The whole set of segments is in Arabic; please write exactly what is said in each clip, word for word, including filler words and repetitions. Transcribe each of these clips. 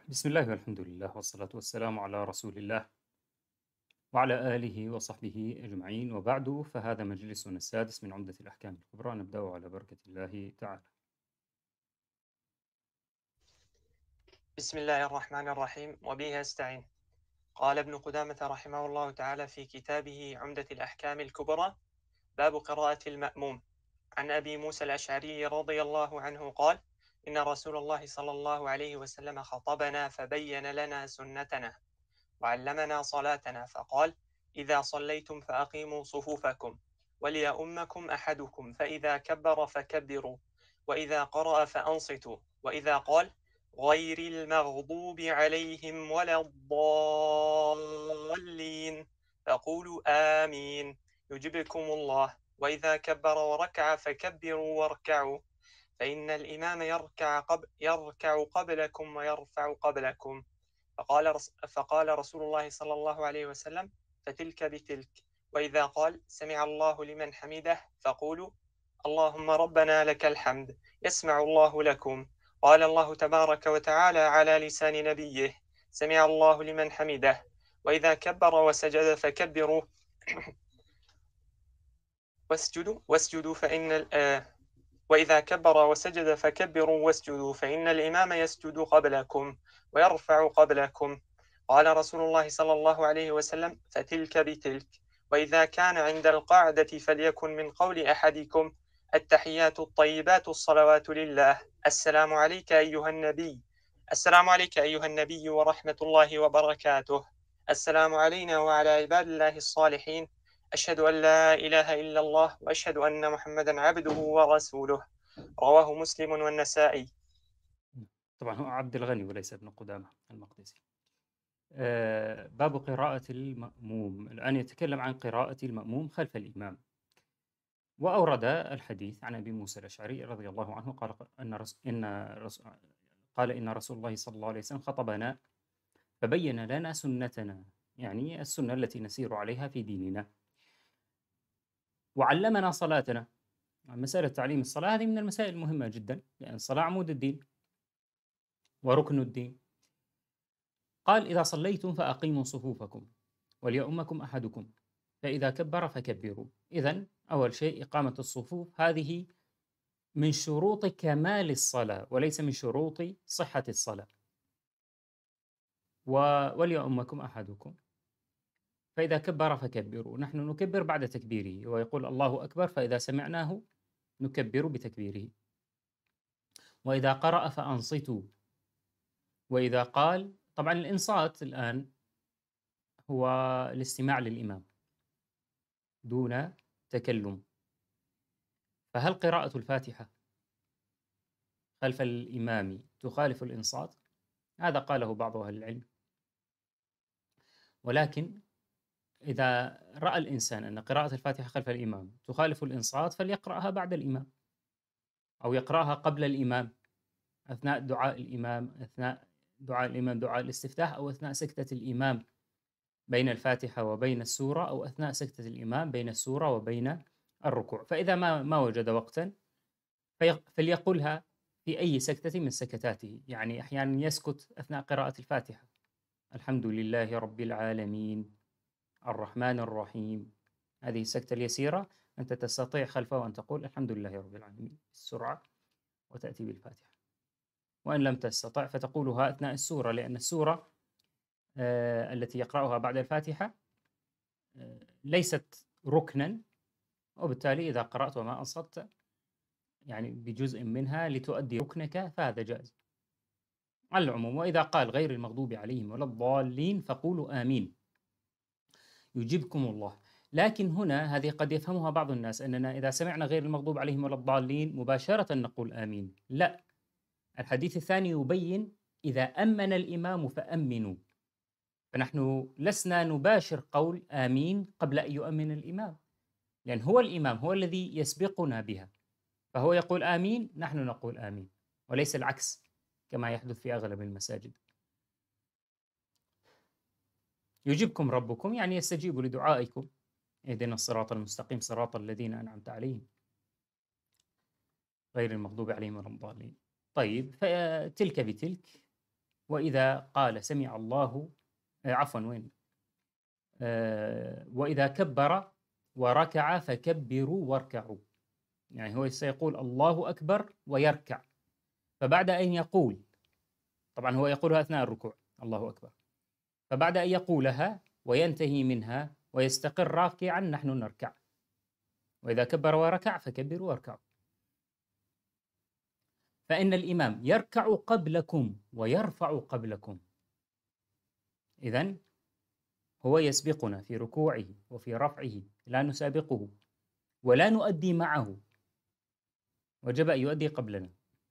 بسم الله والحمد لله والصلاة والسلام على رسول الله وعلى آله وصحبه أجمعين، وبعد فهذا مجلسنا السادس من عمدة الأحكام الكبرى، نبدأ على بركة الله تعالى. بسم الله الرحمن الرحيم وبه أستعين. قال ابن قدامة رحمه الله تعالى في كتابه عمدة الأحكام الكبرى: باب قراءة المأموم. عن أبي موسى الأشعري رضي الله عنه قال: إن رسول الله صلى الله عليه وسلم خطبنا فبين لنا سنتنا وعلمنا صلاتنا فقال: إذا صليتم فأقيموا صفوفكم وليؤمكم أحدكم، فإذا كبر فكبروا، وإذا قرأ فأنصتوا، وإذا قال: غير المغضوب عليهم ولا الضالين فقولوا آمين يجبكم الله، وإذا كبر وركع فكبروا واركعوا، فإن الإمام يركع, قبل يركع قبلكم ويرفع قبلكم. فقال, رس فقال رسول الله صلى الله عليه وسلم: فتلك بتلك. وإذا قال: سمع الله لمن حمده فقولوا: اللهم ربنا لك الحمد يسمع الله لكم. قال الله تبارك وتعالى على لسان نبيه: سمع الله لمن حمده. وإذا كبر وسجد فكبروا واسجدوا واسجدوا فإن وإذا كبر وسجد فكبروا واسجدوا فإن الإمام يسجد قبلكم ويرفع قبلكم. قال رسول الله صلى الله عليه وسلم: فتلك بتلك. وإذا كان عند القعدة فليكن من قول أحدكم: التحيات الطيبات الصلوات لله، السلام عليك أيها النبي السلام عليك أيها النبي ورحمة الله وبركاته، السلام علينا وعلى عباد الله الصالحين، أشهد أن لا إله إلا الله وأشهد أن محمدا عبده ورسوله. رواه مسلم والنسائي. طبعا هو عبد الغني وليس ابن قدامة المقدسي. آه، باب قراءة المأموم. الآن يتكلم عن قراءة المأموم خلف الإمام، وأورد الحديث عن أبي موسى الأشعري رضي الله عنه قال أن رس... إن رس... قال إن رسول الله صلى الله عليه وسلم خطبنا فبين لنا سنتنا، يعني السنة التي نسير عليها في ديننا، وعلمنا صلاتنا. مسألة تعليم الصلاة هذه من المسائل المهمة جدا، لأن الصلاة عمود الدين وركن الدين. قال: إذا صليتم فأقيموا صفوفكم وليؤمكم أحدكم، فإذا كبر فكبروا. إذن أول شيء إقامة الصفوف، هذه من شروط كمال الصلاة وليس من شروط صحة الصلاة. وليؤمكم أحدكم، فإذا كبر فكبروا. نحن نكبر بعد تكبيره، ويقول الله أكبر، فإذا سمعناه نكبر بتكبيره. وإذا قرأ فأنصتوا. وإذا قال، طبعا الإنصات الآن هو الاستماع للإمام دون تكلم. فهل قراءة الفاتحة خلف الإمام تخالف الإنصات؟ هذا قاله بعض أهل العلم، ولكن إذا رأى الإنسان أن قراءة الفاتحة خلف الإمام تخالف الإنصات فليقرأها بعد الإمام، أو يقرأها قبل الإمام أثناء دعاء الإمام، أثناء دعاء الإمام دعاء الاستفتاح، أو أثناء سكتة الإمام بين الفاتحة وبين السورة، أو أثناء سكتة الإمام بين السورة وبين الركوع. فإذا ما ما وجد وقتا فليقولها في أي سكتة من سكتاته. يعني أحيانا يسكت أثناء قراءة الفاتحة: الحمد لله رب العالمين الرحمن الرحيم. هذه السكتة اليسيرة أنت تستطيع خلفه أن تقول الحمد لله رب العالمين بسرعة وتأتي بالفاتحة. وإن لم تستطع فتقولها أثناء السورة، لأن السورة آه التي يقرأها بعد الفاتحة آه ليست ركنا، وبالتالي إذا قرأت وما أنصت يعني بجزء منها لتؤدي ركنك فهذا جائز على العموم. وإذا قال غير المغضوب عليهم ولا الضالين فقولوا آمين يجيبكم الله. لكن هنا هذه قد يفهمها بعض الناس أننا إذا سمعنا غير المغضوب عليهم ولا الضالين مباشرة نقول آمين. لا، الحديث الثاني يبين إذا أمن الإمام فأمنوا، فنحن لسنا نباشر قول آمين قبل أن يؤمن الإمام، لأن هو الإمام هو الذي يسبقنا بها، فهو يقول آمين نحن نقول آمين، وليس العكس كما يحدث في أغلب المساجد. يجيبكم ربكم يعني يستجيب لدعائكم: اهدنا الصراط المستقيم صراط الذين أنعمت عليهم غير المغضوب عليهم ولا الضالين. طيب، فتلك بتلك وإذا قال سمع الله آه، عفوا وين آه، وإذا كبر وركع فكبروا واركعوا. يعني هو سيقول الله أكبر ويركع، فبعد أن يقول، طبعا هو يقولها أثناء الركوع الله أكبر، فبعد أن يقولها وينتهي منها ويستقر راكعا نحن نركع. وإذا كبر وركع فكبروا واركعوا. فإن الإمام يركع قبلكم ويرفع قبلكم. إذن هو يسبقنا في ركوعه وفي رفعه، لا نسابقه ولا نؤدي معه، وجب أن يؤدي قبلنا.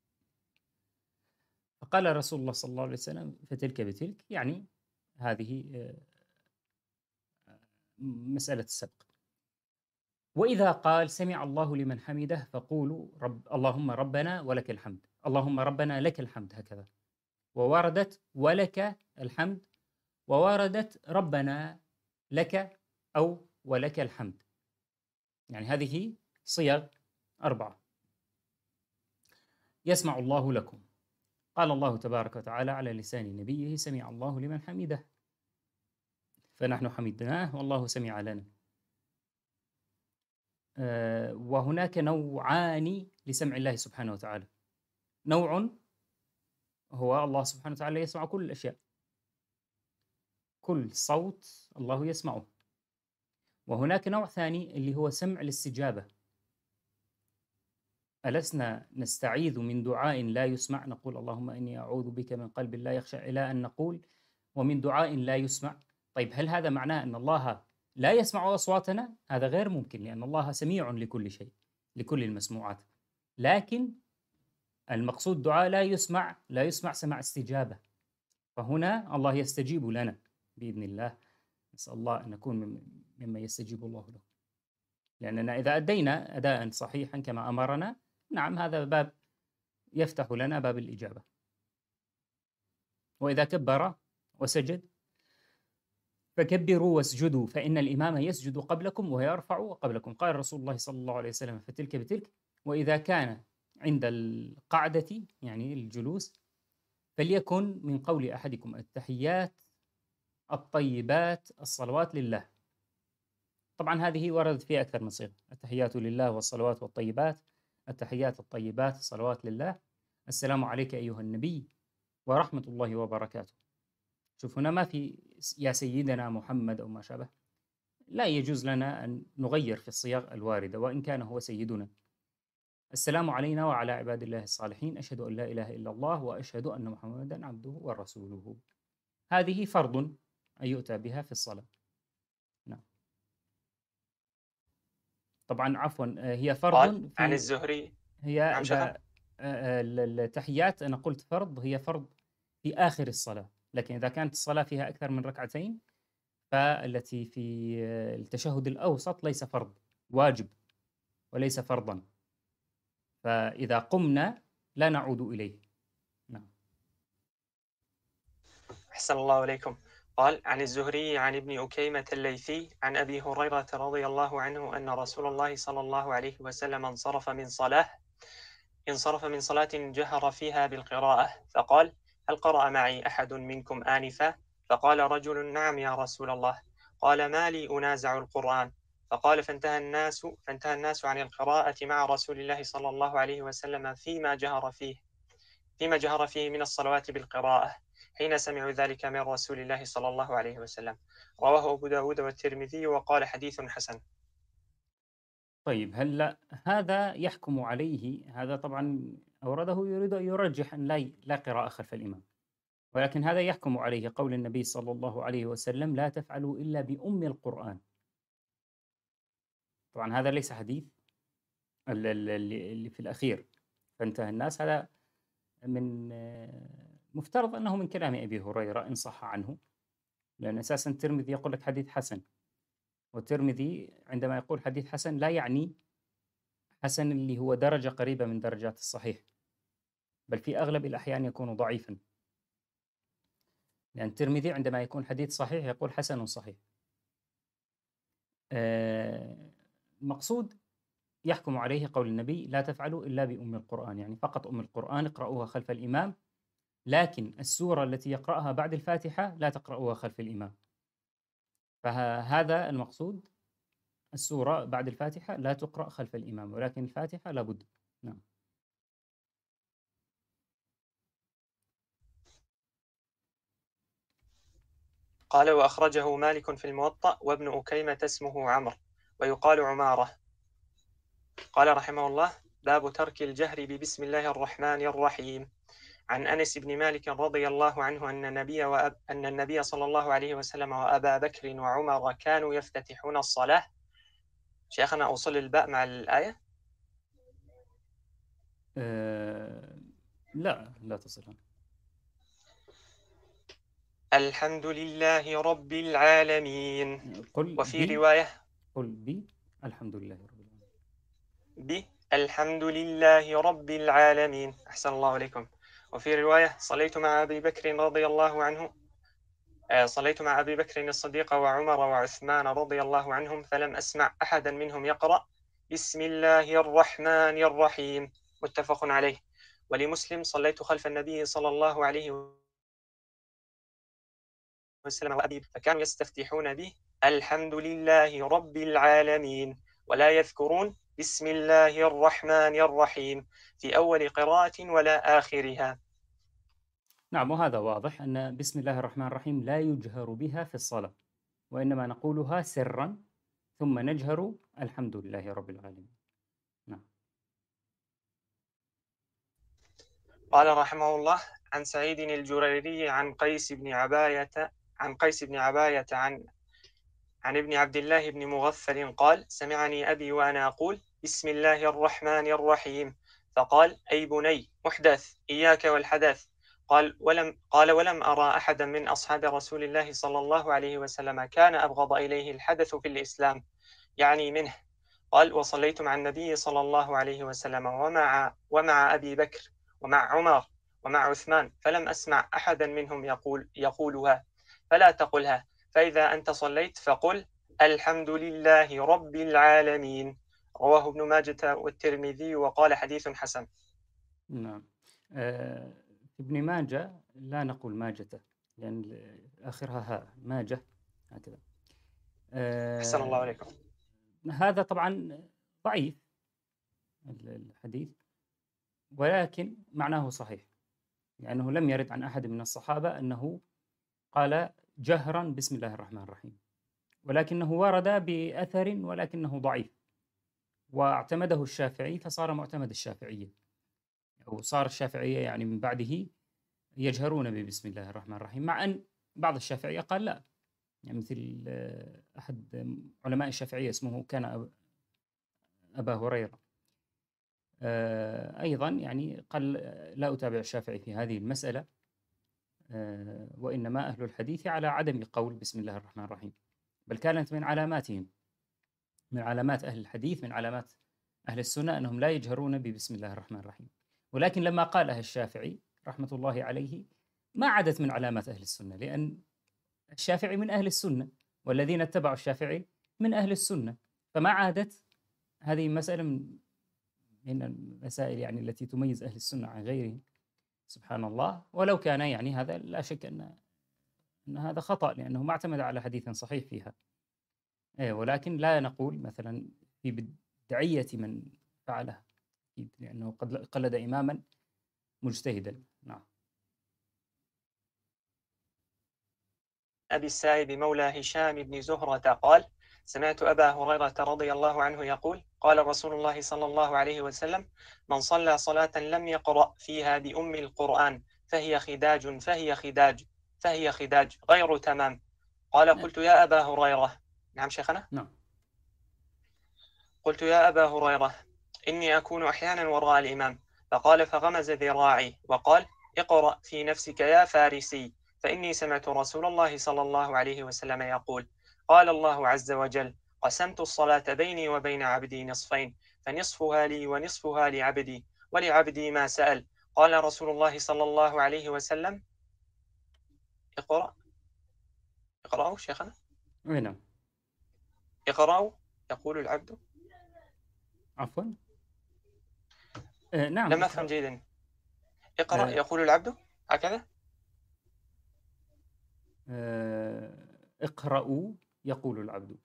فقال رسول الله صلى الله عليه وسلم فتلك بتلك، يعني هذه مسألة السبق. وإذا قال سمع الله لمن حمده فقولوا رب اللهم ربنا ولك الحمد، اللهم ربنا لك الحمد، هكذا. ووردت ولك الحمد، ووردت ربنا لك أو ولك الحمد، يعني هذه صيغ أربعة. يسمع الله لكم، قال الله تبارك وتعالى على لسان نبيه سمع الله لمن حمده، فنحن حمدناه والله سمع لنا. أه وهناك نوعان لسمع الله سبحانه وتعالى. نوع هو الله سبحانه وتعالى يسمع كل الأشياء، كل صوت الله يسمعه. وهناك نوع ثاني اللي هو سمع الاستجابة. ألسنا نستعيذ من دعاء لا يسمع، نقول اللهم إني أعوذ بك من قلب لا يخشع، إلى أن نقول ومن دعاء لا يسمع. طيب هل هذا معناه أن الله لا يسمع أصواتنا؟ هذا غير ممكن، لأن الله سميع لكل شيء، لكل المسموعات. لكن المقصود دعاء لا يسمع، لا يسمع سماع استجابة، فهنا الله يستجيب لنا بإذن الله. نسأل الله أن نكون مما يستجيب الله له، لأننا إذا أدينا أداء صحيحا كما أمرنا، نعم هذا باب يفتح لنا باب الإجابة. وإذا كبر وسجد فكبروا واسجدوا فإن الإمام يسجد قبلكم ويرفع قبلكم. قال رسول الله صلى الله عليه وسلم فتلك بتلك. وإذا كان عند القعدة يعني الجلوس فليكن من قول أحدكم التحيات الطيبات الصلوات لله. طبعا هذه وردت فيها أكثر من صيغة، التحيات لله والصلوات والطيبات، التحيات الطيبات الصلوات لله، السلام عليك أيها النبي ورحمة الله وبركاته. شوف هنا ما في يا سيدنا محمد أو ما شابه، لا يجوز لنا أن نغير في الصيغ الواردة وإن كان هو سيدنا. السلام علينا وعلى عباد الله الصالحين، أشهد أن لا إله إلا الله وأشهد أن محمدا عبده ورسوله. هذه فرض أن يؤتى بها في الصلاة. نعم. طبعا عفوا هي فرض في عن الزهري. هي نعم إذا التحيات أنا قلت فرض، هي فرض في آخر الصلاة، لكن إذا كانت الصلاة فيها أكثر من ركعتين فالتي في التشهد الأوسط ليس فرض، واجب وليس فرضا، فإذا قمنا لا نعود إليه. نعم. أحسن الله إليكم. قال عن الزهري عن ابن أكيمة الليثي عن أبي هريرة رضي الله عنه أن رسول الله صلى الله عليه وسلم انصرف من صلاة انصرف من صلاة جهر فيها بالقراءة فقال هل قرأ معي أحد منكم آنفا؟ فقال رجل نعم يا رسول الله. قال ما لي أنازع القرآن؟ فقال فانتهى الناس فانتهى الناس عن القراءة مع رسول الله صلى الله عليه وسلم فيما جهر فيه فيما جهر فيه من الصلوات بالقراءة حين سمعوا ذلك من رسول الله صلى الله عليه وسلم. رواه أبو داود والترمذي وقال حديث حسن. طيب هلا هذا يحكم عليه، هذا طبعا أورده يريد أن يرجح أن لا لا قراءة خلف الإمام، ولكن هذا يحكم عليه قول النبي صلى الله عليه وسلم لا تفعلوا إلا بأم القرآن. طبعا هذا ليس حديث اللي اللي في الأخير فانتهى الناس، هذا من مفترض أنه من كلام أبي هريرة إن صح عنه، لأن أساسا الترمذي يقول لك حديث حسن، والترمذي عندما يقول حديث حسن لا يعني حسن اللي هو درجة قريبة من درجات الصحيح، بل في أغلب الأحيان يكون ضعيفا، لأن الترمذي عندما يكون حديث صحيح يقول حسن صحيح. المقصود يحكم عليه قول النبي لا تفعلوا إلا بأم القرآن، يعني فقط أم القرآن اقرأوها خلف الإمام لكن السورة التي يقرأها بعد الفاتحة لا تقرأها خلف الإمام، فهذا المقصود. السورة بعد الفاتحة لا تقرأ خلف الإمام، ولكن الفاتحة لابد. نعم. قال وأخرجه مالك في الموطأ وابن أكيمة اسمه عمرو ويقال عمارة. قال رحمه الله: باب ترك الجهر ببسم الله الرحمن الرحيم. عن أنس بن مالك رضي الله عنه أن النبي, وأب... أن النبي صلى الله عليه وسلم وأبا بكر وعمر كانوا يفتتحون الصلاة. شيخنا أوصل الباء مع الآية؟ أه لا لا تصلها. الحمد لله رب العالمين. قل وفي بي رواية قل بي الحمد لله رب العالمين. ب الحمد لله رب العالمين. أحسن الله عليكم. وفي رواية: صليت مع أبي بكر رضي الله عنه صليت مع أبي بكر الصديق وعمر وعثمان رضي الله عنهم فلم أسمع أحدا منهم يقرأ بسم الله الرحمن الرحيم. متفق عليه. ولمسلم: صليت خلف النبي صلى الله عليه وسلم وأبي فكانوا يستفتحون به الحمد لله رب العالمين ولا يذكرون بسم الله الرحمن الرحيم في أول قراءة ولا آخرها. نعم، وهذا واضح أن بسم الله الرحمن الرحيم لا يجهر بها في الصلاة، وإنما نقولها سرا ثم نجهر الحمد لله رب العالمين. نعم. قال رحمه الله: عن سعيد الجريري عن قيس بن عباية عن قيس بن عباية عن عن ابن عبد الله بن مغفل قال: سمعني أبي وأنا أقول بسم الله الرحمن الرحيم فقال: أي بني محدث إياك والحدث. قال ولم قال ولم أرى أحدا من أصحاب رسول الله صلى الله عليه وسلم كان أبغض إليه الحدث في الإسلام، يعني منه. قال: وصليت مع النبي صلى الله عليه وسلم ومع ومع أبي بكر ومع عمر ومع عثمان فلم أسمع أحدا منهم يقول يقولها، فلا تقلها، فإذا أنت صليت فقل الحمد لله رب العالمين. رواه ابن ماجة والترمذي وقال حديث حسن. نعم. آه، في ابن ماجة لا نقول ماجة، لأن آخرها هاء، ماجة هكذا. أحسن الله آه، عليكم. هذا طبعا ضعيف الحديث، ولكن معناه صحيح، لأنه لم يرد عن أحد من الصحابة أنه قال جهرا بسم الله الرحمن الرحيم، ولكنه ورد بأثر ولكنه ضعيف، واعتمده الشافعي فصار معتمد الشافعية، أو صار الشافعية يعني من بعده يجهرون ببسم الله الرحمن الرحيم، مع أن بعض الشافعية قال لا، يعني مثل أحد علماء الشافعية اسمه كان أبا هريرة أيضا، يعني قال لا أتابع الشافعي في هذه المسألة، وإنما أهل الحديث على عدم قول بسم الله الرحمن الرحيم، بل كانت من علاماتهم، من علامات أهل الحديث، من علامات أهل السنة أنهم لا يجهرون ببسم الله الرحمن الرحيم. ولكن لما قالها الشافعي رحمة الله عليه ما عادت من علامات أهل السنة، لأن الشافعي من أهل السنة، والذين اتبعوا الشافعي من أهل السنة، فما عادت هذه مسألة من المسائل يعني التي تميز أهل السنة عن غيرهم، سبحان الله. ولو كان يعني هذا لا شك أن أن هذا خطأ، لأنه ما اعتمد على حديث صحيح فيها، إيه، ولكن لا نقول مثلا في بدعية من فعلها، لأنه قد قلد إماما مجتهدا. نعم. أبي السائب مولى هشام بن زهرة قال: سمعت أبا هريرة رضي الله عنه يقول: قال رسول الله صلى الله عليه وسلم: من صلى صلاة لم يقرأ فيها بأم القرآن فهي خداج فهي خداج فهي خداج غير تمام. قال: قلت يا أبا هريرة. نعم شيخنا. نعم. قلت يا أبا هريرة إني أكون أحيانا وراء الإمام. فقال فغمز ذراعي وقال: اقرأ في نفسك يا فارسي، فإني سمعت رسول الله صلى الله عليه وسلم يقول: قال الله عز وجل: قسمت الصلاة بيني وبين عبدي نصفين، فنصفها لي ونصفها لعبدي، ولعبدي ما سأل. قال رسول الله صلى الله عليه وسلم: اقرأ. اقرأوا شيخنا. نعم. اقرأوا يقول العبد. عفوا. آه نعم. لم أفهم جيدا. اقرأ آه. يقول العبد. هكذا. آه، اقرأوا يقول العبد.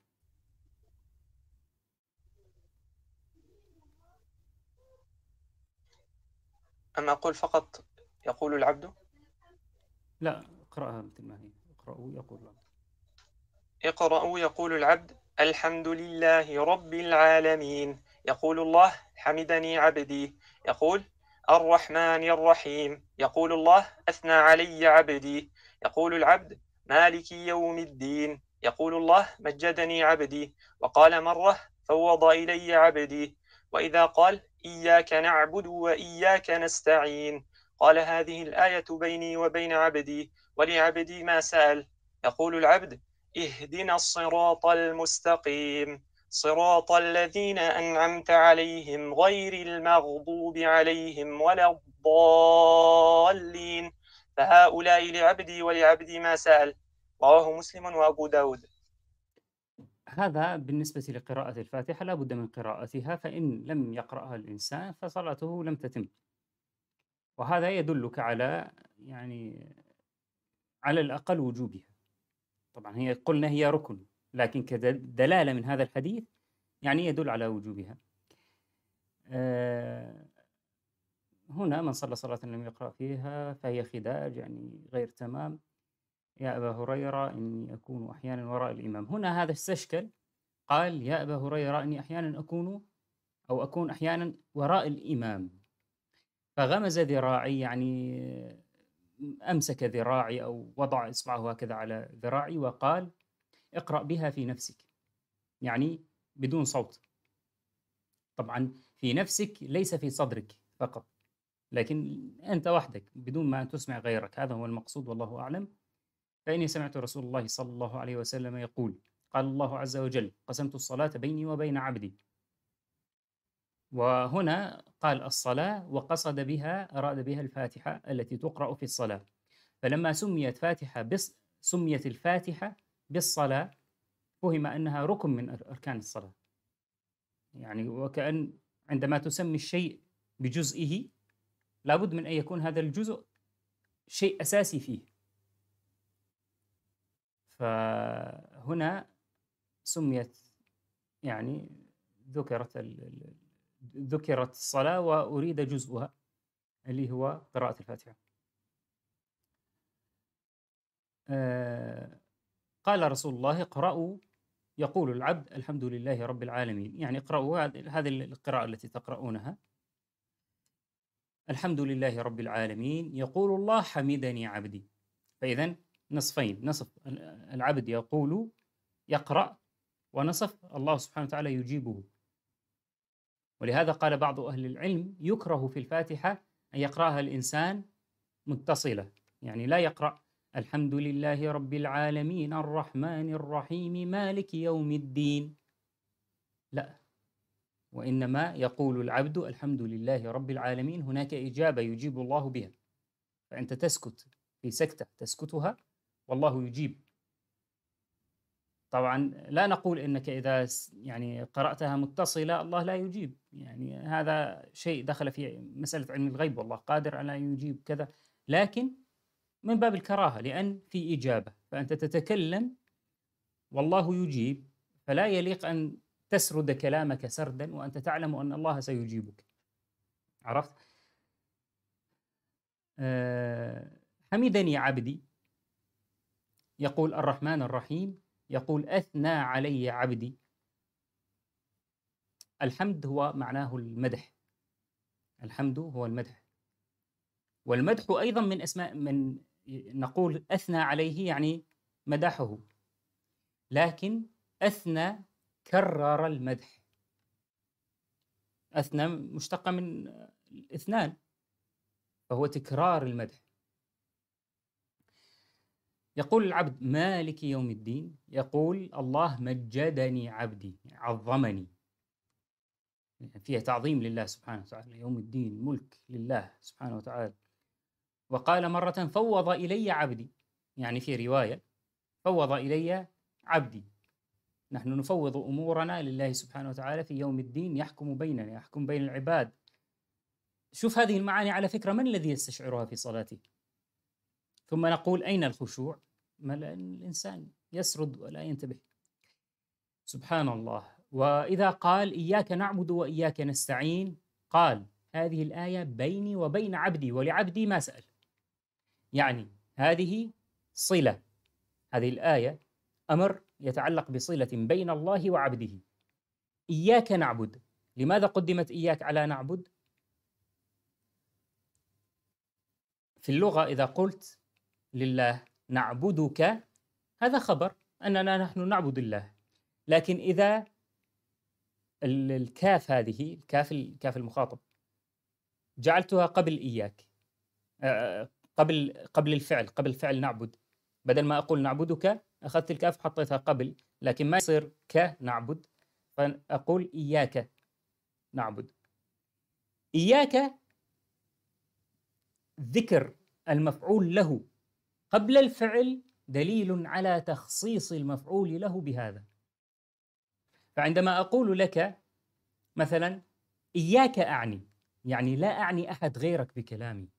أما أقول فقط يقول العبد. لا، اقرأها مثل ما هي، اقرأوا يقول العبد. اقرأوا يقول العبد الحمد لله رب العالمين. يقول الله حمدني عبدي. يقول الرحمن الرحيم. يقول الله أثنى علي عبدي. يقول العبد مالك يوم الدين. يقول الله مجدني عبدي. وقال مرة فوض إلي عبدي. وإذا قال إياك نعبد وإياك نستعين قال هذه الآية بيني وبين عبدي ولعبدي ما سأل. يقول العبد اهدنا الصراط المستقيم صراط الذين أنعمت عليهم غير المغضوب عليهم ولا الضالين فهؤلاء لعبدي ولعبدي ما سأل. رواه مسلم وأبو داود. هذا بالنسبة لقراءة الفاتحة لا بد من قراءتها، فإن لم يقرأها الإنسان فصلاته لم تتم. وهذا يدلك على يعني على الأقل وجوبها. طبعا هي قلنا هي ركن، لكن كدلالة من هذا الحديث يعني يدل على وجوبها. آه، هنا من صلى صلاة لم يقرأ فيها فهي خداج، يعني غير تمام. يا أبا هريرة إني أكون أحيانا وراء الإمام. هنا هذا استشكل، قال يا أبا هريرة إني أحيانا أكون أو أكون أحيانا وراء الإمام، فغمز ذراعي، يعني أمسك ذراعي أو وضع إصبعه هكذا على ذراعي وقال اقرأ بها في نفسك، يعني بدون صوت. طبعا في نفسك ليس في صدرك فقط، لكن أنت وحدك بدون ما أن تسمع غيرك، هذا هو المقصود والله أعلم. فإني سمعت رسول الله صلى الله عليه وسلم يقول قال الله عز وجل قسمت الصلاة بيني وبين عبدي. وهنا قال الصلاة وقصد بها أراد بها الفاتحة التي تقرأ في الصلاة. فلما سميت فاتحة بس سميت الفاتحة بالصلاة فهم أنها ركن من أركان الصلاة، يعني وكأن عندما تسمي الشيء بجزئه لابد من أن يكون هذا الجزء شيء أساسي فيه. فهنا سميت يعني ذكرت ذكرت الصلاة وأريد جزءها اللي هو قراءة الفاتحة. آه قال رسول الله اقرأوا يقول العبد الحمد لله رب العالمين، يعني اقرأوا هذه القراءة التي تقرؤونها الحمد لله رب العالمين يقول الله حمدني عبدي. فإذا نصفين، نصف العبد يقول يقرأ، ونصف الله سبحانه وتعالى يجيبه. ولهذا قال بعض أهل العلم يكره في الفاتحة أن يقرأها الإنسان متصلة، يعني لا يقرأ الحمد لله رب العالمين الرحمن الرحيم مالك يوم الدين، لا، وإنما يقول العبد الحمد لله رب العالمين. هناك إجابة يجيب الله بها، فأنت تسكت في سكتة تسكتها والله يجيب. طبعا لا نقول إنك إذا يعني قرأتها متصلة الله لا يجيب، يعني هذا شيء دخل في مسألة علم الغيب، والله قادر على أن يجيب كذا، لكن من باب الكراهة لأن في إجابة، فأنت تتكلم والله يجيب، فلا يليق أن تسرد كلامك سردا وأنت تعلم أن الله سيجيبك. عرفت؟ أه حمدني عبدي يقول الرحمن الرحيم يقول أثنى علي عبدي. الحمد هو معناه المدح، الحمد هو المدح، والمدح أيضا من أسماء من نقول أثنى عليه يعني مدحه، لكن أثنى كرر المدح. أثنى مشتقة من اثنان، فهو تكرار المدح. يقول العبد مالك يوم الدين، يقول الله مجدني عبدي عظمني، فيها تعظيم لله سبحانه وتعالى. يوم الدين ملك لله سبحانه وتعالى. وقال مرة فوض إلي عبدي، يعني في رواية فوض إلي عبدي. نحن نفوض أمورنا لله سبحانه وتعالى في يوم الدين، يحكم بيننا، يحكم بين العباد. شوف هذه المعاني على فكرة، من الذي يستشعرها في صلاته؟ ثم نقول أين الخشوع؟ ما الإنسان يسرد ولا ينتبه. سبحان الله. وإذا قال إياك نعبد وإياك نستعين، قال هذه الآية بيني وبين عبدي ولعبدي ما سأل. يعني هذه صلة، هذه الآية أمر يتعلق بصلة بين الله وعبده. إياك نعبد، لماذا قدمت إياك على نعبد؟ في اللغة إذا قلت لله نعبدك هذا خبر أننا نحن نعبد الله، لكن إذا الكاف هذه الكاف الكاف المخاطب جعلتها قبل إياك، قبل قبل الفعل، قبل فعل نعبد، بدل ما أقول نعبدك أخذت الكاف وحطيتها قبل، لكن ما يصير كنعبد، فأقول إياك نعبد. إياك ذكر المفعول له قبل الفعل دليل على تخصيص المفعول له بهذا. فعندما أقول لك مثلا إياك أعني، يعني لا أعني أحد غيرك بكلامي.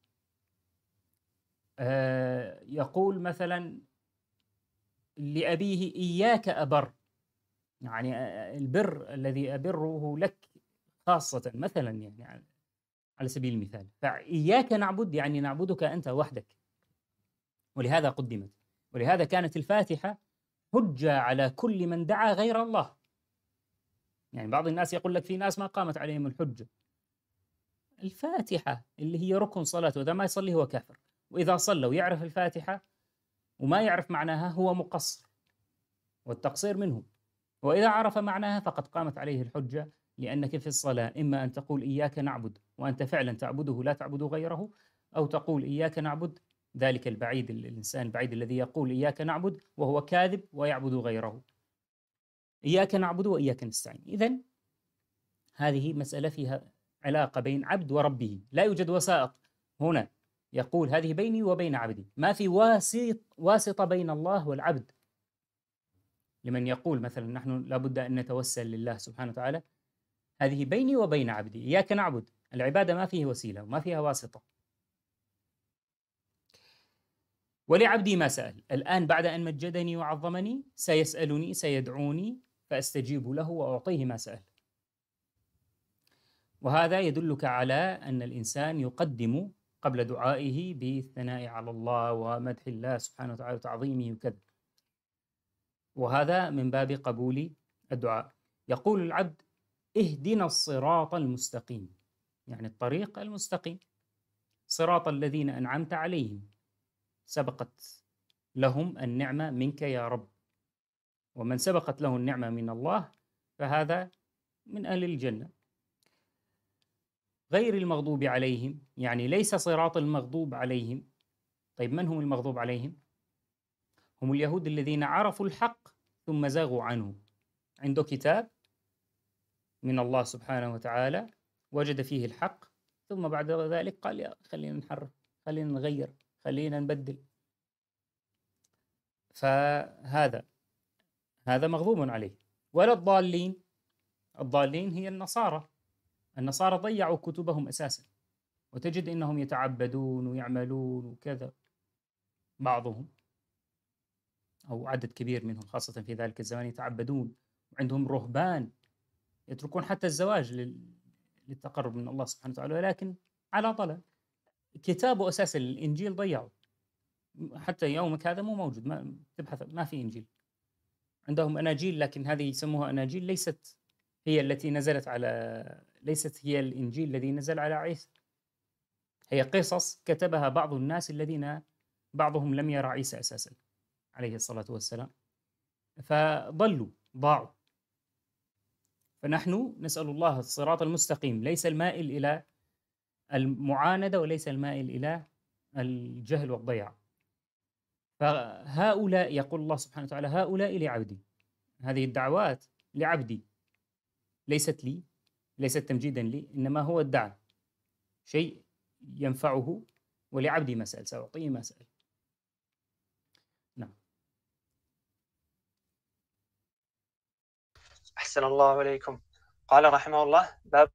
آه يقول مثلا لأبيه إياك أبر، يعني البر الذي أبره لك خاصة مثلا، يعني على سبيل المثال. فإياك نعبد يعني نعبدك أنت وحدك، ولهذا قدمت، ولهذا كانت الفاتحة حجة على كل من دعا غير الله. يعني بعض الناس يقول لك في ناس ما قامت عليهم الحجة. الفاتحة اللي هي ركن صلاة، وإذا ما يصلي هو كافر، وإذا صلى ويعرف الفاتحة وما يعرف معناها هو مقصر، والتقصير منه. وإذا عرف معناها فقد قامت عليه الحجة، لأنك في الصلاة إما أن تقول إياك نعبد وأنت فعلا تعبده لا تعبد غيره، أو تقول إياك نعبد ذلك البعيد، الإنسان البعيد الذي يقول إياك نعبد وهو كاذب ويعبد غيره. إياك نعبد وإياك نستعين. إذن هذه مسألة فيها علاقة بين عبد وربه، لا يوجد وسائط هنا. يقول هذه بيني وبين عبدي، ما في واسط واسطة بين الله والعبد. لمن يقول مثلا نحن لابد أن نتوسل لله سبحانه وتعالى، هذه بيني وبين عبدي، إياك نعبد، العبادة ما فيه وسيلة وما فيها واسطة. ولعبدي ما سأل، الآن بعد أن مجدني وعظمني سيسألني، سيدعوني فأستجيب له وأعطيه ما سأل. وهذا يدلك على أن الإنسان يقدم قبل دعائه بالثناء على الله ومدح الله سبحانه وتعالى وتعظيمه وكذا، وهذا من باب قبول الدعاء. يقول العبد اهدنا الصراط المستقيم، يعني الطريق المستقيم، صراط الذين أنعمت عليهم، سبقت لهم النعمة منك يا رب، ومن سبقت له النعمة من الله فهذا من أهل الجنة. غير المغضوب عليهم، يعني ليس صراط المغضوب عليهم. طيب من هم المغضوب عليهم؟ هم اليهود الذين عرفوا الحق ثم زاغوا عنه. عنده كتاب من الله سبحانه وتعالى وجد فيه الحق، ثم بعد ذلك قال يا خلينا نحرف، خلينا نغير، خلينا نبدل. فهذا هذا مغضوب عليه. ولا الضالين، الضالين هي النصارى. النصارى ضيعوا كتبهم أساسا، وتجد أنهم يتعبدون ويعملون وكذا، بعضهم أو عدد كبير منهم خاصة في ذلك الزمان يتعبدون، وعندهم رهبان يتركون حتى الزواج للتقرب من الله سبحانه وتعالى، ولكن على ضلال. كتابه أساسا الإنجيل ضيعوا، حتى يومك هذا مو موجود، ما تبحث ما في إنجيل. عندهم أناجيل، لكن هذه يسموها أناجيل ليست هي التي نزلت على، ليست هي الإنجيل الذي نزل على عيسى. هي قصص كتبها بعض الناس الذين بعضهم لم يرى عيسى أساسا عليه الصلاة والسلام، فضلوا ضاعوا. فنحن نسأل الله الصراط المستقيم، ليس المائل إلى المعاندة وليس المائل إلى الجهل والضياع. فهؤلاء يقول الله سبحانه وتعالى هؤلاء لعبدي، هذه الدعوات لعبدي، ليست لي، ليست تمجيدا لي، إنما هو الدعاء شيء ينفعه، ولعبدي ما سأل سأعطيه ما سأل. نعم. أحسن الله عليكم. قال رحمه الله باب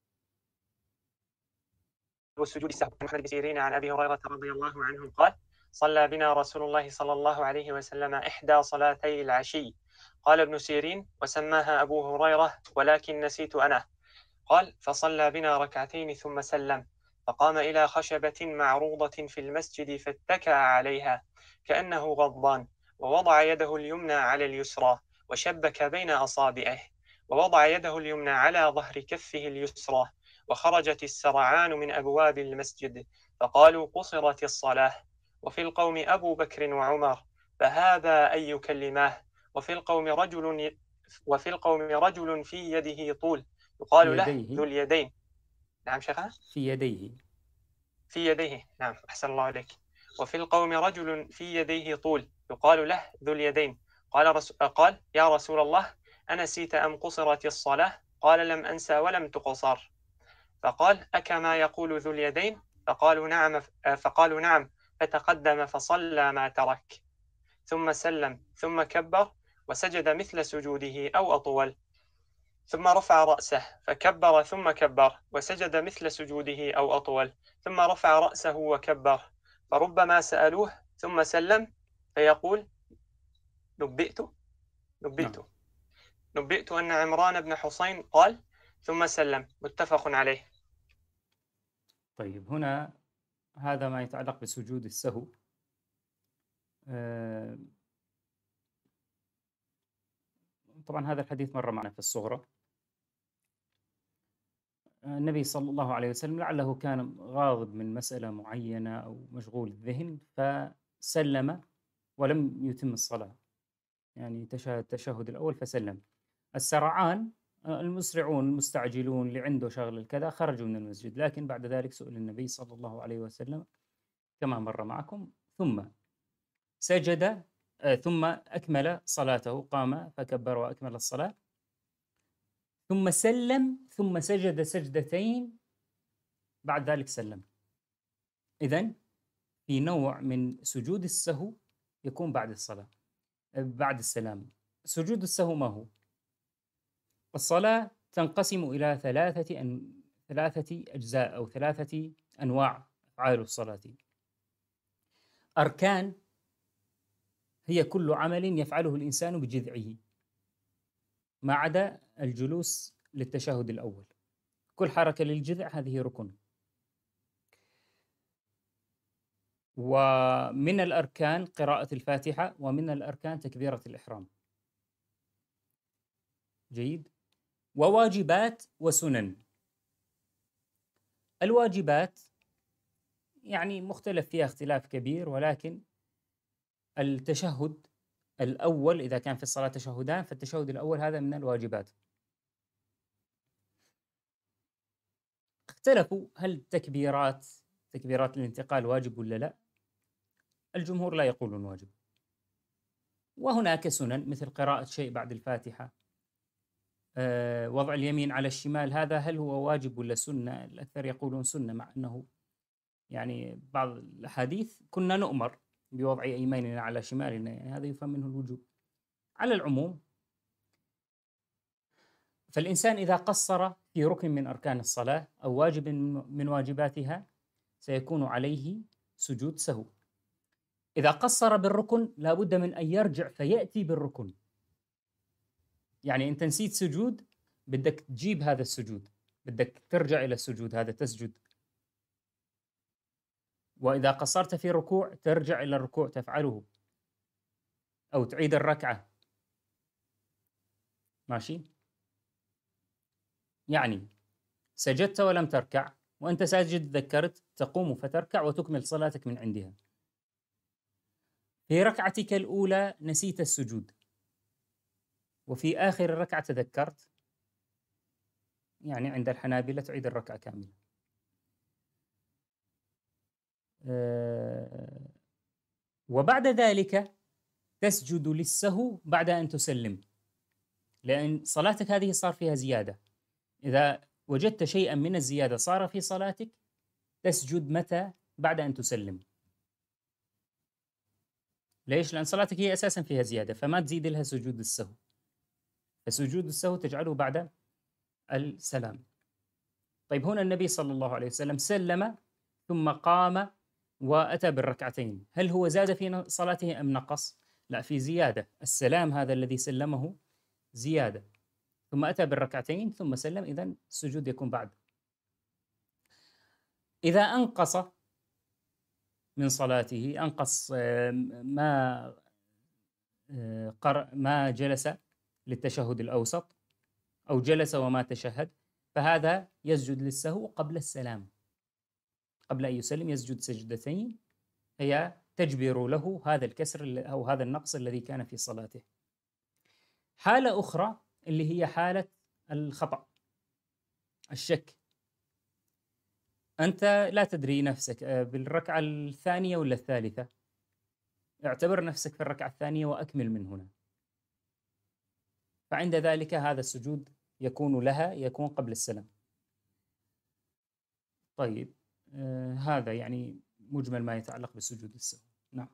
سجود السهو. محمد بن سيرين عن أبي هريرة رضي الله عنه قال صلى بنا رسول الله صلى الله عليه وسلم إحدى صلاتي العشي. قال ابن سيرين: وسماها أبو هريرة ولكن نسيت أنا. قال: فصلى بنا ركعتين ثم سلم، فقام إلى خشبة معروضة في المسجد فاتكأ عليها كأنه غضبان، ووضع يده اليمنى على اليسرى وشبك بين أصابعه، ووضع يده اليمنى على ظهر كفه اليسرى، وخرجت السرعان من أبواب المسجد، فقالوا: قصرت الصلاة. وفي القوم أبو بكر وعمر، فهذا أن يكلماه. وفي القوم رجل وفي القوم رجل في يده طول، في يقال له يديه ذو اليدين. نعم شيخنا. في يديه في يديه، نعم، أحسن الله عليك. وفي القوم رجل في يديه طول، يقال له ذو اليدين. قال رسول قال: يا رسول الله، أنسيت أم قصرت الصلاة؟ قال: لم أنسى ولم تقصر. فقال: أكما يقول ذو اليدين؟ فقالوا نعم فقالوا نعم فتقدم فصلى ما ترك، ثم سلم، ثم كبر وسجد مثل سجوده أو أطول، ثم رفع رأسه فكبر ثم كبر وسجد مثل سجوده أو أطول، ثم رفع رأسه وكبر. فربما سألوه ثم سلم فيقول: نبئت نبئت نعم. نبئت أن عمران بن حسين قال، ثم سلم. متفق عليه. طيب، هنا هذا ما يتعلق بسجود السهو. آه، طبعا هذا الحديث مر معنا في الصغرى. آه، النبي صلى الله عليه وسلم لعله كان غاضب من مسألة معينة أو مشغول الذهن، فسلم ولم يتم الصلاة، يعني تشهد التشهد الأول فسلم. السرعان، آه، المسرعون المستعجلون اللي عنده شغل الكذا خرجوا من المسجد، لكن بعد ذلك سئل النبي صلى الله عليه وسلم كما مر معكم، ثم سجد، آه، ثم أكمل صلاته، قام فكبر وأكمل الصلاة، ثم سلم، ثم سجد سجدتين، بعد ذلك سلم. إذن في نوع من سجود السهو يكون بعد الصلاة، آه، بعد السلام. سجود السهو ما هو؟ الصلاة تنقسم إلى ثلاثة أن... ثلاثة أجزاء أو ثلاثة أنواع أفعال الصلاة. أركان هي كل عمل يفعله الإنسان بجذعه ما عدا الجلوس للتشهد الأول. كل حركة للجذع هذه ركن. ومن الأركان قراءة الفاتحة، ومن الأركان تكبيرة الإحرام. جيد. وواجبات وسنن. الواجبات يعني مختلف فيها اختلاف كبير، ولكن التشهد الأول إذا كان في الصلاة تشهدان، فالتشهد الأول هذا من الواجبات. اختلفوا هل التكبيرات تكبيرات الانتقال واجب ولا لا؟ الجمهور لا يقولون واجب. وهناك سنن مثل قراءة شيء بعد الفاتحة، أه وضع اليمين على الشمال، هذا هل هو واجب ولا سنة؟ الأكثر يقولون سنة، مع أنه يعني بعض الأحاديث كنا نؤمر بوضع أيماننا على شمالنا، يعني هذا يفهم منه الوجوب. على العموم، فالإنسان إذا قصر في ركن من أركان الصلاة أو واجب من واجباتها سيكون عليه سجود سهو. إذا قصر بالركن لابد من أن يرجع فيأتي بالركن. يعني أنت نسيت سجود، بدك تجيب هذا السجود، بدك ترجع إلى السجود هذا تسجد. وإذا قصرت في ركوع ترجع إلى الركوع تفعله، أو تعيد الركعة. ماشي؟ يعني سجدت ولم تركع، وأنت ساجد ذكرت، تقوم فتركع وتكمل صلاتك من عندها. في ركعتك الأولى نسيت السجود، وفي آخر الركعة تذكرت، يعني عند الحنابلة تعيد الركعة كاملة. أه وبعد ذلك تسجد للسهو بعد أن تسلم، لأن صلاتك هذه صار فيها زيادة. إذا وجدت شيئا من الزيادة صار في صلاتك تسجد متى؟ بعد أن تسلم. ليش؟ لأن صلاتك هي أساسا فيها زيادة، فما تزيد لها سجود السهو. فسجود السهو تجعله بعد السلام. طيب، هنا النبي صلى الله عليه وسلم سلم ثم قام وأتى بالركعتين، هل هو زاد في صلاته أم نقص؟ لا، في زيادة. السلام هذا الذي سلمه زيادة، ثم أتى بالركعتين ثم سلم، إذن السجود يكون بعد. إذا أنقص من صلاته، أنقص ما ما جلس للتشهد الأوسط أو جلس وما تشهد، فهذا يسجد للسهو قبل السلام، قبل أن يسلم يسجد سجدتين هي تجبر له هذا الكسر أو هذا النقص الذي كان في صلاته. حالة أخرى اللي هي حالة الخطأ، الشك. أنت لا تدري نفسك بالركعة الثانية ولا الثالثة، اعتبر نفسك في الركعة الثانية وأكمل من هنا، فعند ذلك هذا السجود يكون لها يكون قبل السلام. طيب، آه هذا يعني مجمل ما يتعلق بسجود السهو. نعم.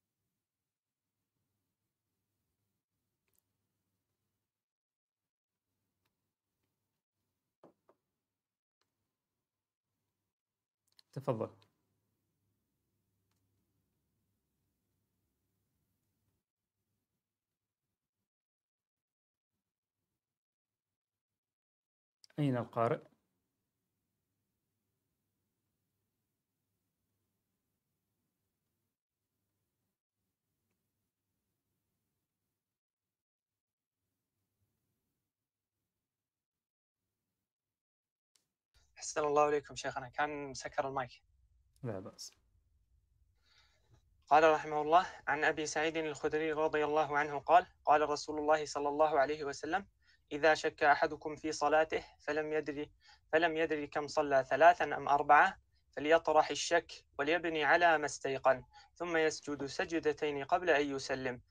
تفضل. أين القارئ؟ أحسن الله إليكم شيخنا، كان مسكر المايك. لا بأس. قال رحمه الله: عن أبي سعيد الخدري رضي الله عنه قال: قال رسول الله صلى الله عليه وسلم: إذا شك أحدكم في صلاته فلم يدري فلم يدري كم صلى، ثلاثا أم أربعة، فليطرح الشك وليبني على ما استيقن، ثم يسجد سجدتين قبل أن يسلم،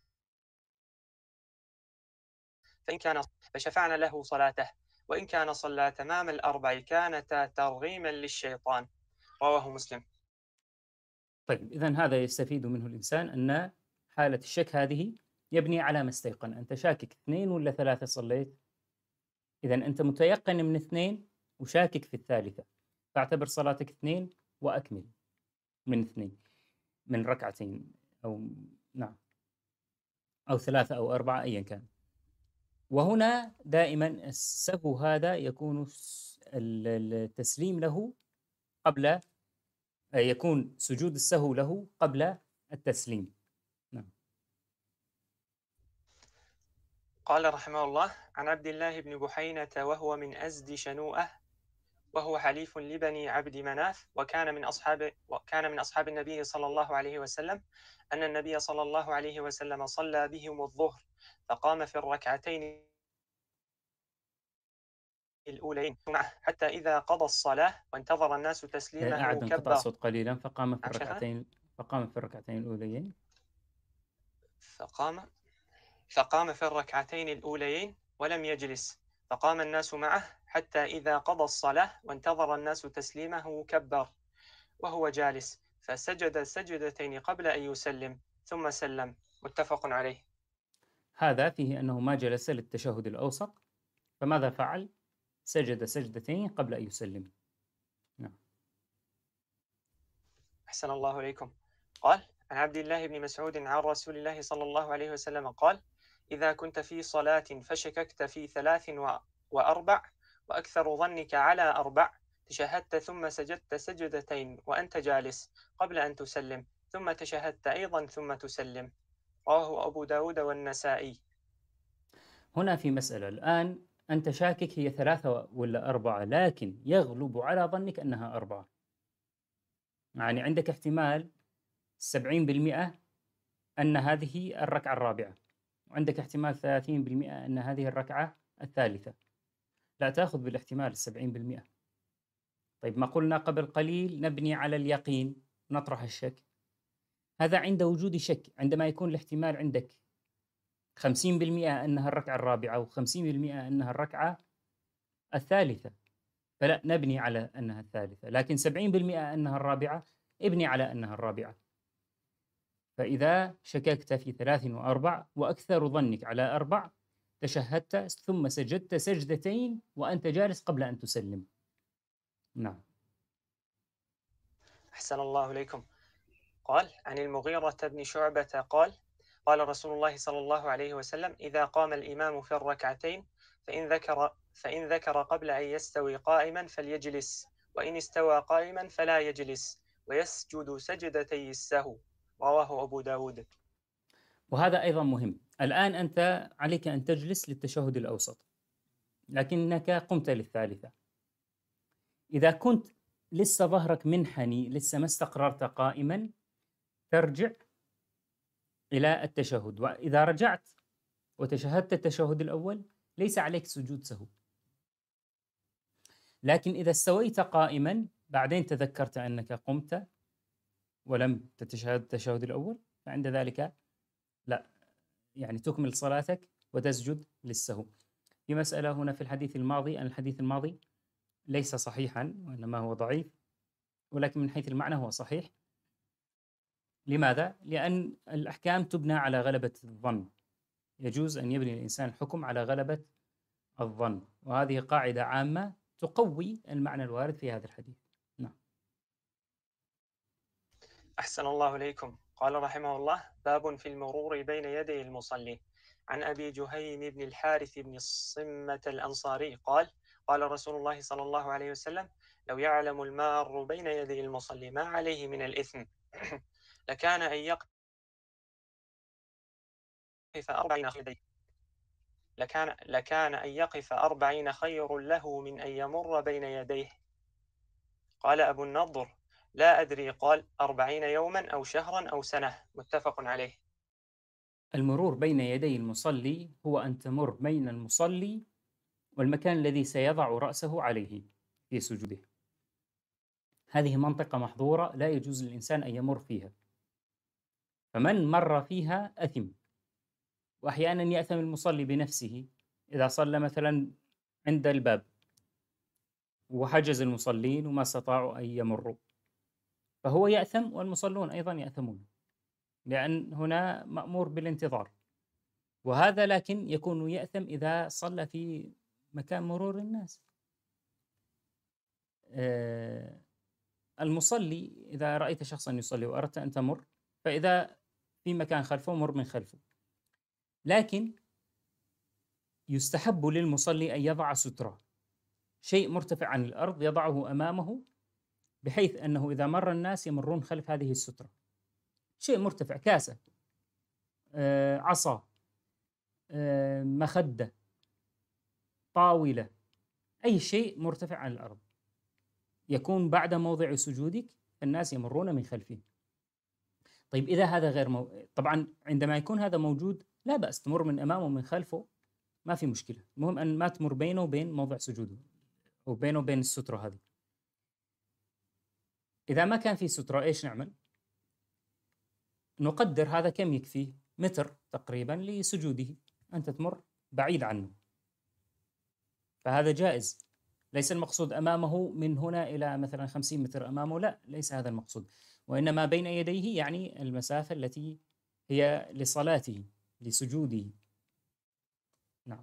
فإن كان فشفعنا له صلاته، وإن كان صلى تمام الأربع كانتا ترغيما للشيطان. رواه مسلم. طيب، إذن هذا يستفيد منه الإنسان أن حالة الشك هذه يبني على ما استيقن. أنت شاكك اثنين ولا ثلاثة صليت؟ إذن أنت متيقن من اثنين وشاكك في الثالثة، فاعتبر صلاتك اثنين وأكمل من اثنين، من ركعتين أو نعم أو ثلاثة أو أربعة أيا كان. وهنا دائما السهو هذا يكون التسليم له قبل، يكون سجود السهو له قبل التسليم. نعم. قال رحمه الله: عن عبد الله بن بحينة وهو من أزد شنوءة، وهو حليف لبني عبد مناف، وكان من أصحاب وكان من أصحاب النبي صلى الله عليه وسلم، أن النبي صلى الله عليه وسلم صلى بهم الظهر، فقام في الركعتين الأولين حتى إذا قضى الصلاة وانتظر الناس تسليمه أعد انقطع كبر. الصوت قليلا. فقام في نعم شيخنا. الركعتين فقام في الركعتين الأوليين فقام فقام في الركعتين الأوليين ولم يجلس، فقام الناس معه حتى إذا قضى الصلاة وانتظر الناس تسليمه كبر وهو جالس، فسجد سجدتين قبل أن يسلم ثم سلم. متفق عليه. هذا فيه أنه ما جلس للتشهد الأوسط، فماذا فعل؟ سجد سجدتين قبل أن يسلم. نعم. أحسن الله إليكم. قال: عن عبد الله بن مسعود عن رسول الله صلى الله عليه وسلم قال: إذا كنت في صلاة فشككت في ثلاث وأربع وأكثر ظنك على أربع، تشهدت ثم سجدت سجدتين وأنت جالس قبل أن تسلم، ثم تشهدت أيضا ثم تسلم. رواه أبو داود والنسائي. هنا في مسألة الآن، أنت شاكك هي ثلاثة ولا أربعة، لكن يغلب على ظنك أنها أربعة، يعني عندك احتمال سبعين بالمئة أن هذه الركعة الرابعة، وعندك احتمال ثلاثين بالمئة أن هذه الركعة الثالثة. لا تأخذ بالاحتمال السبعين بالمئة. طيب، ما قلنا قبل قليل نبني على اليقين، نطرح الشك. هذا عند وجود شك، عندما يكون الاحتمال عندك خمسين بالمئة أنها الركعة الرابعة وخمسين بالمئة أنها الركعة الثالثة، فلا نبني على أنها الثالثة، لكن سبعين بالمئة أنها الرابعة، ابني على أنها الرابعة. فإذا شككت في ثلاث وأربع وأكثر ظنك على أربع، تشهدت ثم سجدت سجدتين وأنت جالس قبل أن تسلم. نعم. أحسن الله إليكم. قال عن المغيرة بن شعبة قال قال رسول الله صلى الله عليه وسلم إذا قام الإمام في الركعتين فإن ذكر فإن ذكر قبل أن يستوي قائما فليجلس، وإن استوى قائما فلا يجلس، ويسجد سجدتي السهو. رواه أبو داود. وهذا أيضا مهم. الآن أنت عليك أن تجلس للتشهد الأوسط، لكنك قمت للثالثة. إذا كنت لسه ظهرك منحني، لسه ما استقررت قائما، ترجع إلى التشهد. وإذا رجعت وتشهدت التشهد الأول ليس عليك سجود سهو. لكن إذا استويت قائما بعدين تذكرت أنك قمت ولم تتشهد التشهد الأول، فعند ذلك لا، يعني تكمل صلاتك وتسجد للسهو. في مسألة هنا في الحديث الماضي، أن الحديث الماضي ليس صحيحا وإنما هو ضعيف، ولكن من حيث المعنى هو صحيح. لماذا؟ لأن الأحكام تبنى على غلبة الظن. يجوز أن يبني الإنسان الحكم على غلبة الظن، وهذه قاعدة عامة تقوي المعنى الوارد في هذا الحديث. نعم. أحسن الله إليكم. قال رحمه الله: باب في المرور بين يدي المصلي. عن أبي جهيم بن الحارث بن الصمة الأنصاري قال قال رسول الله صلى الله عليه وسلم: لو يعلم المار بين يدي المصلي ما عليه من الإثم لكان أن يقف أربعين خير لكان لكان أن يقف أربعين خير له من أن يمر بين يديه. قال أبو النضر: لا أدري، قال أربعين يوما أو شهرا أو سنة. متفق عليه. المرور بين يدي المصلي هو أن تمر بين المصلي والمكان الذي سيضع رأسه عليه في سجوده. هذه منطقة محظورة لا يجوز للإنسان أن يمر فيها، فمن مر فيها أثم. وأحيانا يأثم المصلي بنفسه، إذا صلى مثلا عند الباب وحجز المصلين وما استطاعوا أن يمروا، فهو يأثم والمصلون أيضا يأثمون، لأن هنا مأمور بالانتظار. وهذا لكن يكون يأثم إذا صلى في مكان مرور الناس. آه المصلي إذا رأيت شخصا يصلي وأردت أن تمر، فإذا في مكان خلفه مر من خلفه. لكن يستحب للمصلي أن يضع سترة، شيء مرتفع عن الأرض يضعه أمامه، بحيث أنه إذا مر الناس يمرون خلف هذه السترة. شيء مرتفع، كاسة، آه، عصا، آه، مخدة، طاولة، أي شيء مرتفع عن الأرض يكون بعد موضع سجودك الناس يمرون من خلفه. طيب إذا هذا غير مو... طبعا عندما يكون هذا موجود لا بأس، تمر من أمامه ومن خلفه، ما في مشكلة. المهم أن ما تمر بينه وبين موضع سجوده وبينه وبين السترة هذه. إذا ما كان في سترة إيش نعمل؟ نقدر هذا كم يكفيه، متر تقريبا لسجوده، أنت تمر بعيد عنه، فهذا جائز. ليس المقصود أمامه من هنا إلى مثلا خمسين متر أمامه، لا، ليس هذا المقصود، وإنما بين يديه يعني المسافة التي هي لصلاته لسجوده. نعم.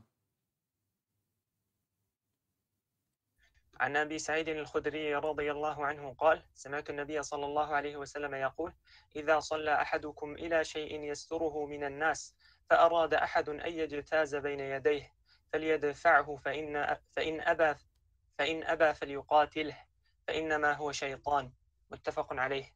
عن أبي سعيد الخدري رضي الله عنه قال: سمعت النبي صلى الله عليه وسلم يقول: إذا صلى أحدكم إلى شيء يستره من الناس فأراد أحد أن يجتاز بين يديه فليدفعه، فإن فإن أبى فإن أبى فليقاتله فإنما هو شيطان. متفق عليه.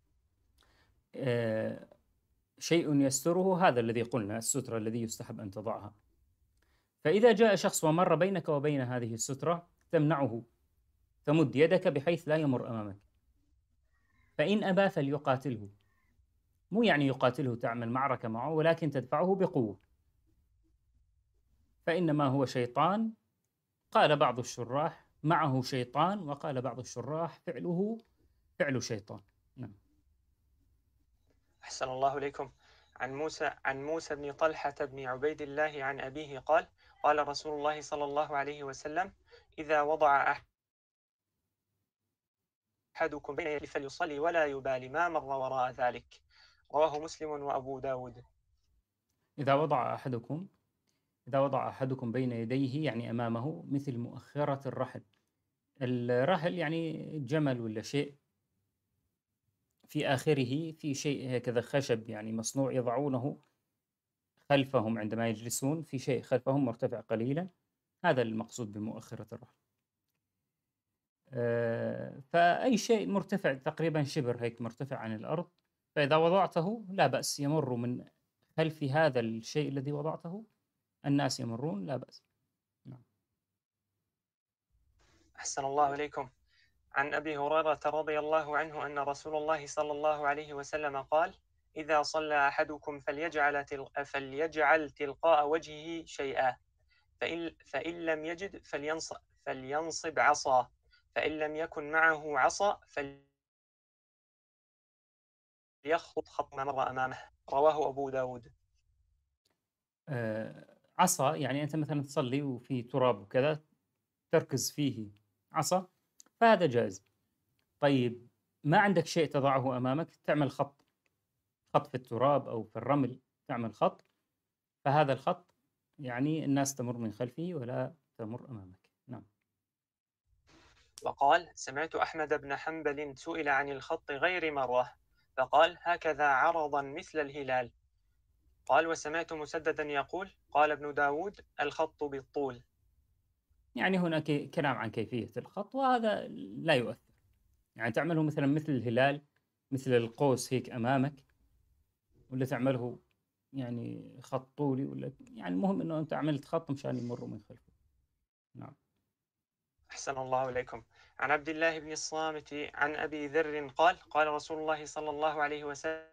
آه شيء يستره، هذا الذي قلنا السترة الذي يستحب أن تضعها. فإذا جاء شخص ومر بينك وبين هذه السترة تمنعه، تمد يدك بحيث لا يمر أمامك. فإن أبى فليقاتله، مو يعني يقاتله تعمل معركة معه، ولكن تدفعه بقوة، فإنما هو شيطان. قال بعض الشراح معه شيطان، وقال بعض الشراح فعله فعل شيطان. نعم. أحسن الله إليكم. عن موسى عن موسى بن طلحة بن عبيد الله عن أبيه قال: قال رسول الله صلى الله عليه وسلم: إذا وضع أحدكم بين يديه فليصلي ولا يبالي ما مر وراء ذلك. رواه مسلم وأبو داود. إذا وضع أحدكم إذا وضع أحدكم بين يديه يعني أمامه، مثل مؤخرة الرحل. الرحل يعني جمل ولا شيء، في آخره في شيء هكذا خشب يعني مصنوع يضعونه خلفهم عندما يجلسون، في شيء خلفهم مرتفع قليلا، هذا المقصود بمؤخرة الرحل. آه، فأي شيء مرتفع تقريبا شبر هيك مرتفع عن الأرض، فإذا وضعته لا بأس، يمر من خلف هذا الشيء الذي وضعته الناس يمرون لا بأس. نعم. أحسن الله إليكم. عن أبي هريرة رضي الله عنه أن رسول الله صلى الله عليه وسلم قال: إذا صلى أحدكم فليجعل, تل... فليجعل تلقاء وجهه شيئا، فإن, فإن لم يجد فلينصب, فلينصب عصا، فإن لم يكن معه عصا فليخط خط ما مر أمامه. رواه أبو داود. آه، عصا يعني أنت مثلا تصلي وفي تراب وكذا تركز فيه عصا، فهذا جائز. طيب ما عندك شيء تضعه أمامك، تعمل خط، خط في التراب أو في الرمل، تعمل خط، فهذا الخط يعني الناس تمر من خلفه ولا تمر أمامك. نعم. وقال: سمعت أحمد بن حنبل سئل عن الخط غير مرة فقال: هكذا عرضا مثل الهلال. قال: وسمعت مسددا يقول: قال ابن داود: الخط بالطول. يعني هناك كلام عن كيفية الخط وهذا لا يؤثر، يعني تعمله مثلا مثل الهلال، مثل القوس هيك أمامك، ولا تعمله يعني خط طولي، ولا يعني المهم أنه أنت عملت خط مشان يمروا من خلفه. نعم. أحسن الله إليكم. عن عبد الله بن الصامت عن أبي ذر قال: قال رسول الله صلى الله عليه وسلم: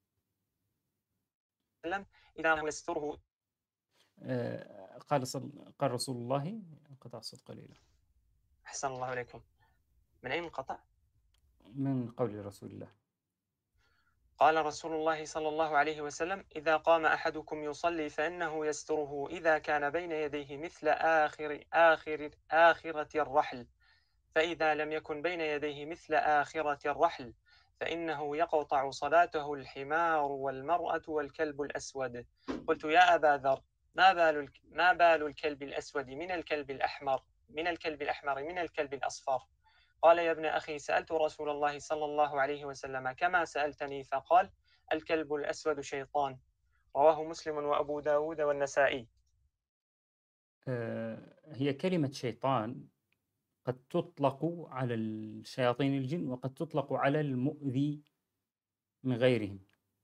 إذا يستره. آه، قال صل... قال رسول الله، انقطع الصوت قليلا. أحسن الله إليكم. من أين انقطع؟ من قول رسول الله. قال رسول الله صلى الله عليه وسلم: إذا قام أحدكم يصلي فإنه يستره إذا كان بين يديه مثل آخر آخر آخرة الرحل، فإذا لم يكن بين يديه مثل آخرة الرحل فإنه يقطع صلاته الحمار والمرأة والكلب الأسود. قلت: يا أبا ذر، ما بال ما بال الكلب الأسود من الكلب الأحمر من الكلب الأحمر من الكلب الأصفر؟ قال: يا ابن أخي، سألت رسول الله صلى الله عليه وسلم كما سألتني، فقال: الكلب الأسود شيطان. رواه مسلم وأبو داود والنسائي. آه، هي كلمة شيطان قد تطلق على الشياطين الجن وقد تطلق على المؤذي من غيرهم.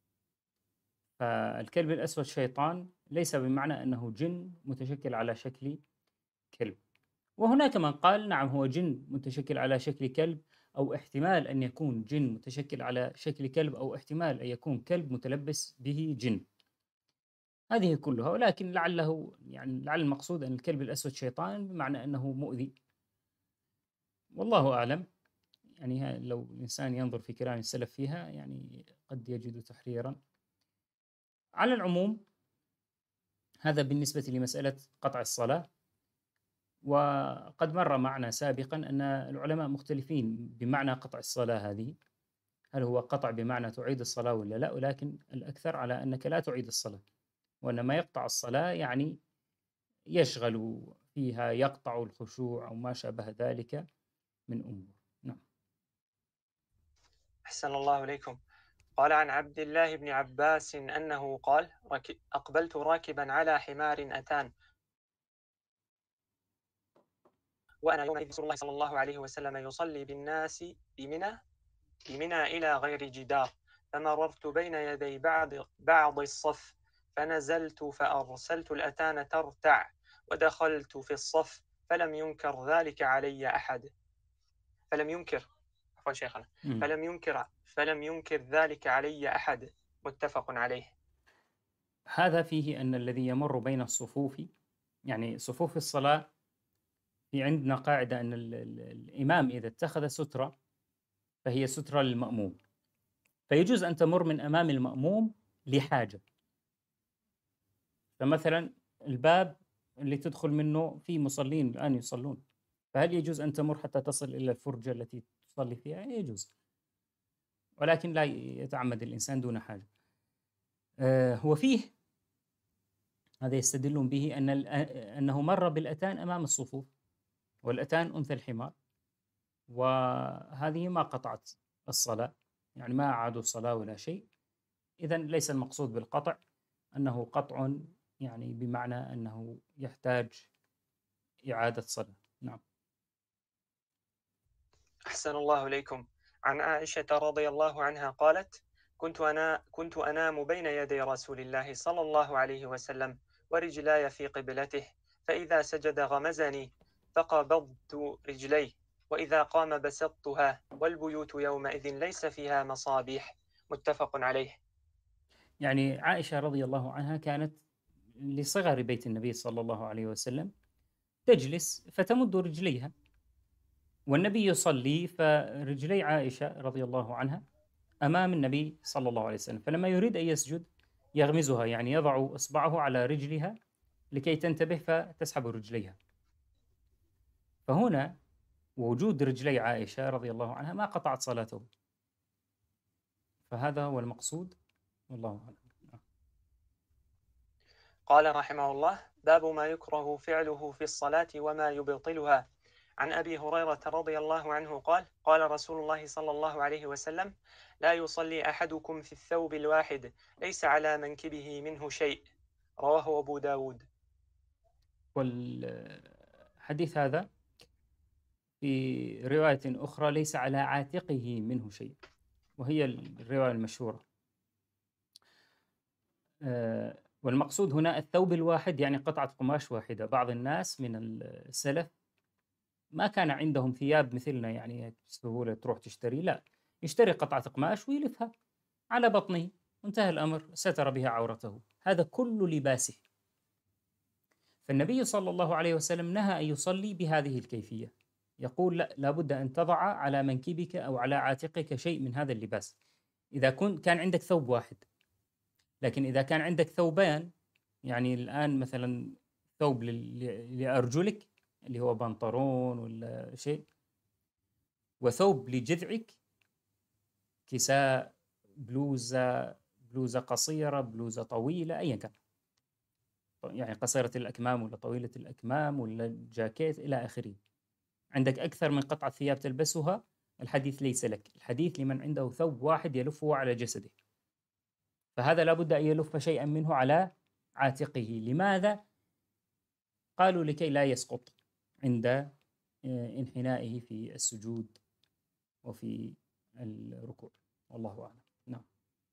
فالكلب الأسود شيطان ليس بمعنى أنه جن متشكل على شكل كلب. وهناك من قال نعم هو جن متشكل على شكل كلب، أو احتمال أن يكون جن متشكل على شكل كلب، أو احتمال أن يكون كلب متلبس به جن. هذه كلها، ولكن لعله يعني لعل المقصود أن الكلب الأسود شيطان بمعنى أنه مؤذي، والله أعلم. يعني ها- لو الإنسان ينظر في كلام السلف فيها يعني قد يجد تحريرا. على العموم هذا بالنسبة لمسألة قطع الصلاة. وقد مر معنا سابقا أن العلماء مختلفين بمعنى قطع الصلاة هذه، هل هو قطع بمعنى تعيد الصلاة ولا لا، ولكن الأكثر على أنك لا تعيد الصلاة، وأن ما يقطع الصلاة يعني يشغل فيها، يقطع الخشوع أو ما شابه ذلك من أمور. نعم. أحسن الله إليكم. قال عن عبد الله بن عباس أنه قال: أقبلت راكبا على حمار أتان، وأنا يومئذ رسول الله صلى الله عليه وسلم يصلي بالناس بمنى بمنى إلى غير جدار، فمررت بين يدي بعض بعض الصف، فنزلت فأرسلت الأتان ترتع، ودخلت في الصف، فلم ينكر ذلك علي أحد فلم ينكر عفوا شيخنا مم. فلم ينكر فلم ينكر ذلك علي أحد. متفق عليه. هذا فيه أن الذي يمر بين الصفوف، يعني صفوف الصلاة، في عندنا قاعدة أن ال- ال- الإمام إذا اتخذ سترة فهي سترة للمأموم، فيجوز أن تمر من أمام المأموم لحاجة. فمثلا الباب اللي تدخل منه في مصلين الآن يصلون، فهل يجوز أن تمر حتى تصل إلى الفرجة التي تصلي فيها؟ يجوز، ولكن لا يتعمد الإنسان دون حاجة. آه، وفيه هذا يستدلون به أن ال- أنه مر بالأتان أمام الصفوف، والأتان أنثى الحمار، وهذه ما قطعت الصلاة، يعني ما أعادوا الصلاة ولا شيء. إذن ليس المقصود بالقطع أنه قطع يعني بمعنى أنه يحتاج إعادة صلاة. نعم. أحسن الله إليكم. عن عائشة رضي الله عنها قالت: كنت أنا كنت أنام بين يدي رسول الله صلى الله عليه وسلم ورجلاي في قبلته، فإذا سجد غمزني فقبضت رجليه، وإذا قام بسطتها، والبيوت يومئذ ليس فيها مصابيح. متفق عليه. يعني عائشة رضي الله عنها كانت لصغر بيت النبي صلى الله عليه وسلم تجلس فتمد رجليها، والنبي يصلي، فرجلي عائشة رضي الله عنها أمام النبي صلى الله عليه وسلم، فلما يريد أن يسجد يغمزها، يعني يضع إصبعه على رجلها لكي تنتبه فتسحب رجليها. فهنا وجود رجلي عائشة رضي الله عنها ما قطعت صلاته، فهذا هو المقصود، والله أعلم. قال رحمه الله: باب ما يكره فعله في الصلاة وما يبطلها. عن أبي هريرة رضي الله عنه قال: قال رسول الله صلى الله عليه وسلم: لا يصلي أحدكم في الثوب الواحد ليس على منكبه منه شيء. رواه أبو داود. والحديث هذا في رواية أخرى ليس على عاتقه منه شيء، وهي الرواية المشهورة. آه، والمقصود هنا الثوب الواحد، يعني قطعة قماش واحدة. بعض الناس من السلف ما كان عندهم ثياب مثلنا يعني بسهولة تروح تشتري، لا، يشتري قطعة قماش ويلفها على بطنه، وانتهى الأمر، ستر بها عورته. هذا كل لباسه. فالنبي صلى الله عليه وسلم نهى أن يصلي بهذه الكيفية، يقول لا، لابد أن تضع على منكبك أو على عاتقك شيء من هذا اللباس إذا كنت كان عندك ثوب واحد. لكن إذا كان عندك ثوبان، يعني الآن مثلا ثوب لل- لأرجلك اللي هو بنطلون ولا شيء، وثوب لجذعك، كساء، بلوزة بلوزة قصيرة، بلوزة طويلة، أيا كان، يعني قصيرة الأكمام ولا طويلة الأكمام ولا جاكيت إلى آخره. عندك أكثر من قطعة ثياب تلبسها، الحديث ليس لك، الحديث لمن عنده ثوب واحد يلفه على جسده، فهذا لابد أن يلف شيئا منه على عاتقه. لماذا؟ قالوا لكي لا يسقط عند آه، انحنائه في السجود وفي الركوع، والله أعلم. نعم.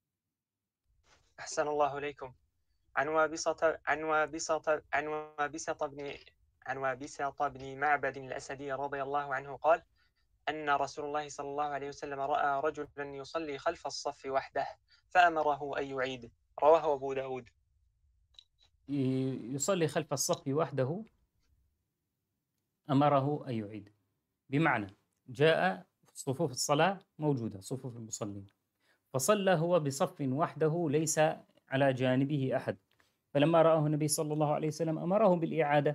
أحسن الله إليكم. عن وابصة عن وابصة عن وابصة بن عن وابصة بن معبد الأسدي رضي الله عنه قال: أن رسول الله صلى الله عليه وسلم رأى رجلا يصلي خلف الصف وحده فأمره أن يعيد. رواه أبو داود. ي- يصلي خلف الصف وحده، أمره أن يعيد، بمعنى جاء صفوف الصلاة موجودة، صفوف المصلين، فصلى هو بصف وحده ليس على جانبه أحد، فلما رآه النبي صلى الله عليه وسلم أمره بالإعادة.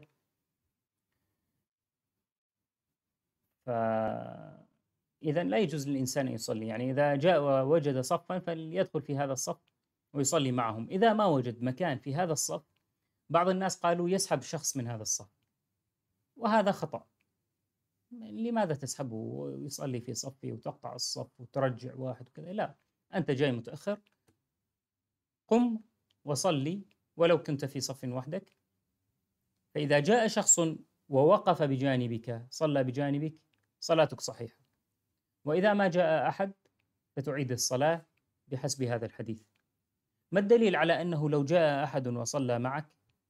فإذا لا يجوز للإنسان أن يصلي، يعني إذا جاء ووجد صفا فليدخل في هذا الصف ويصلي معهم. إذا ما وجد مكان في هذا الصف، بعض الناس قالوا يسحب شخص من هذا الصف، وهذا خطأ. لماذا تسحبه ويصلي في صفه وتقطع الصف وترجع واحد وكذا؟ لا، أنت جاي متأخر، قم وصلي ولو كنت في صف وحدك. فإذا جاء شخص ووقف بجانبك صلى بجانبك، صلاتك صحيحة. وإذا ما جاء أحد فتعيد الصلاة بحسب هذا الحديث. ما الدليل على أنه لو جاء أحد وصلى معك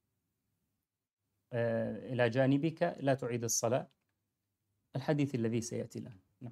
آه، إلى جانبك لا تعيد الصلاة؟ الحديث الذي سيأتي الآن. نعم.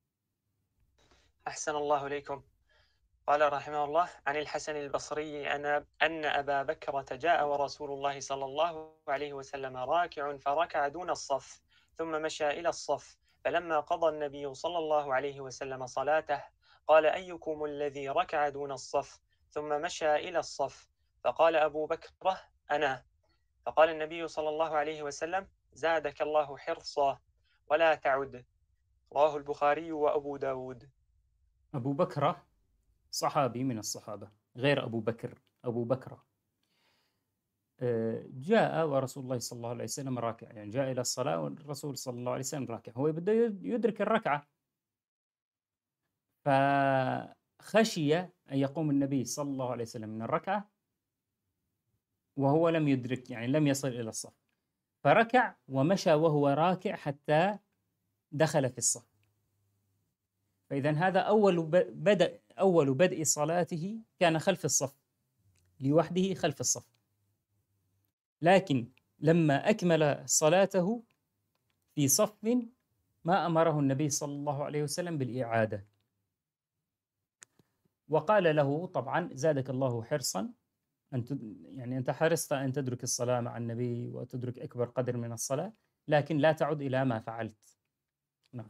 أحسن الله إليكم. قال رحمه الله: عن الحسن البصري أن أن أبا بكرة جاء ورسول الله صلى الله عليه وسلم راكع فركع دون الصف ثم مشى إلى الصف، فلما قضى النبي صلى الله عليه وسلم صلاته قال: أيكم الذي ركع دون الصف ثم مشى إلى الصف؟ فقال أبو بكرة: أنا. فقال النبي صلى الله عليه وسلم: زادك الله حرصا ولا تعد. رواه البخاري وأبو داود. أبو بكرة صحابي من الصحابة، غير أبو بكر، أبو بكرة. آه، جاء ورسول الله صلى الله عليه وسلم راكع، يعني جاء إلى الصلاة والرسول صلى الله عليه وسلم راكع، هو بده يدرك الركعة، فخشي أن يقوم النبي صلى الله عليه وسلم من الركعة وهو لم يدرك، يعني لم يصل إلى الصف، فركع ومشى وهو راكع حتى دخل في الصف. فإذا هذا أول بدء أول بدء صلاته كان خلف الصف، لوحده خلف الصف. لكن لما أكمل صلاته في صف ما أمره النبي صلى الله عليه وسلم بالإعادة، وقال له طبعا زادك الله حرصا، أنت يعني أنت حرصت أن تدرك الصلاة مع النبي وتدرك أكبر قدر من الصلاة، لكن لا تعد إلى ما فعلت. نعم.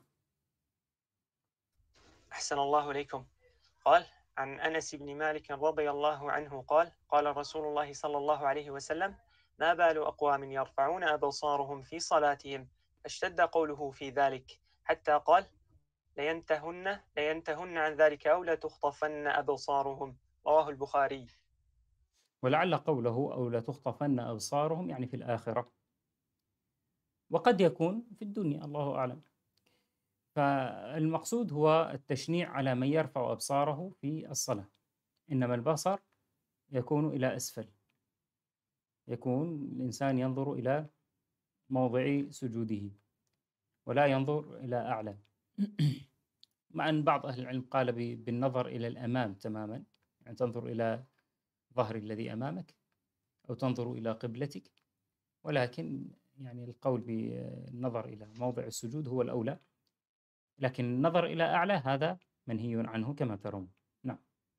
أحسن الله إليكم. قال عن أنس بن مالك رضي الله عنه قال قال رسول الله صلى الله عليه وسلم: ما بال أقوام يرفعون أبصارهم في صلاتهم، فاشتد قوله في ذلك حتى قال: لينتهن لينتهن عن ذلك أو لتخطفن أبصارهم. رواه البخاري. ولعل قوله أو لا تخطفن أبصارهم يعني في الآخرة، وقد يكون في الدنيا، الله أعلم. فالمقصود هو التشنيع على من يرفع أبصاره في الصلاة، إنما البصر يكون إلى أسفل، يكون الإنسان ينظر إلى موضع سجوده ولا ينظر إلى أعلى. مع أن بعض أهل العلم قال بالنظر إلى الأمام تماما، يعني تنظر إلى ظهر الذي أمامك أو تنظر إلى قبلتك، ولكن يعني القول بالنظر إلى موضع السجود هو الأولى، لكن النظر إلى أعلى هذا منهي عنه كما ترون. نعم.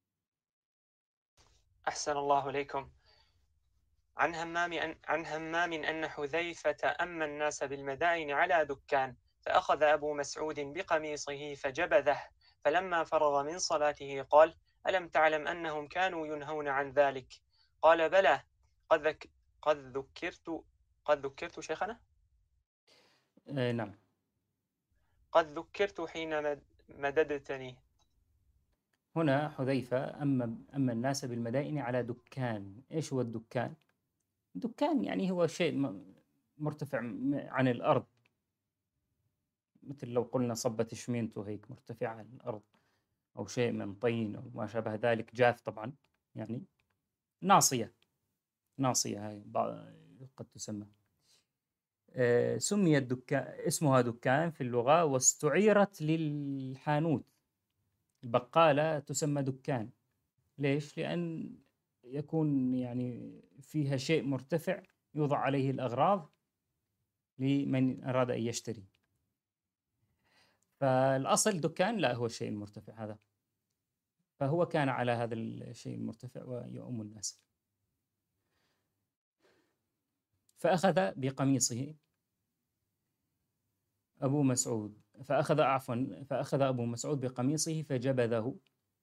أحسن الله إليكم. عن همام أن عن همام أن حذيفة أما الناس بالمدائن على دكان، فأخذ أبو مسعود بقميصه فجبذه، فلما فرغ من صلاته قال: ألم تعلم أنهم كانوا ينهون عن ذلك؟ قال: بلى، قد ذك قد ذكرت قد ذكرت شيخنا آه نعم. قد ذكرت حين مددتني. هنا حذيفة أما أما الناس بالمدائن على دكان. إيش هو الدكان؟ دكان يعني هو شيء مرتفع عن الأرض، مثل لو قلنا صبة شمينتو هيك مرتفع عن الأرض، أو شيء من طين أو ما شابه ذلك، جاف طبعا، يعني ناصية. ناصية هاي قد تسمى. آه سمي الدكان، اسمها دكان في اللغة، واستعيرت للحانوت، البقالة تسمى دكان. ليش؟ لأن يكون يعني فيها شيء مرتفع يوضع عليه الأغراض لمن أراد أن يشتري. فالأصل دكان لا هو الشيء المرتفع هذا، فهو كان على هذا الشيء المرتفع ويؤم الناس. فأخذ بقميصه أبو مسعود فأخذ عفوا فأخذ أبو مسعود بقميصه فجبذه،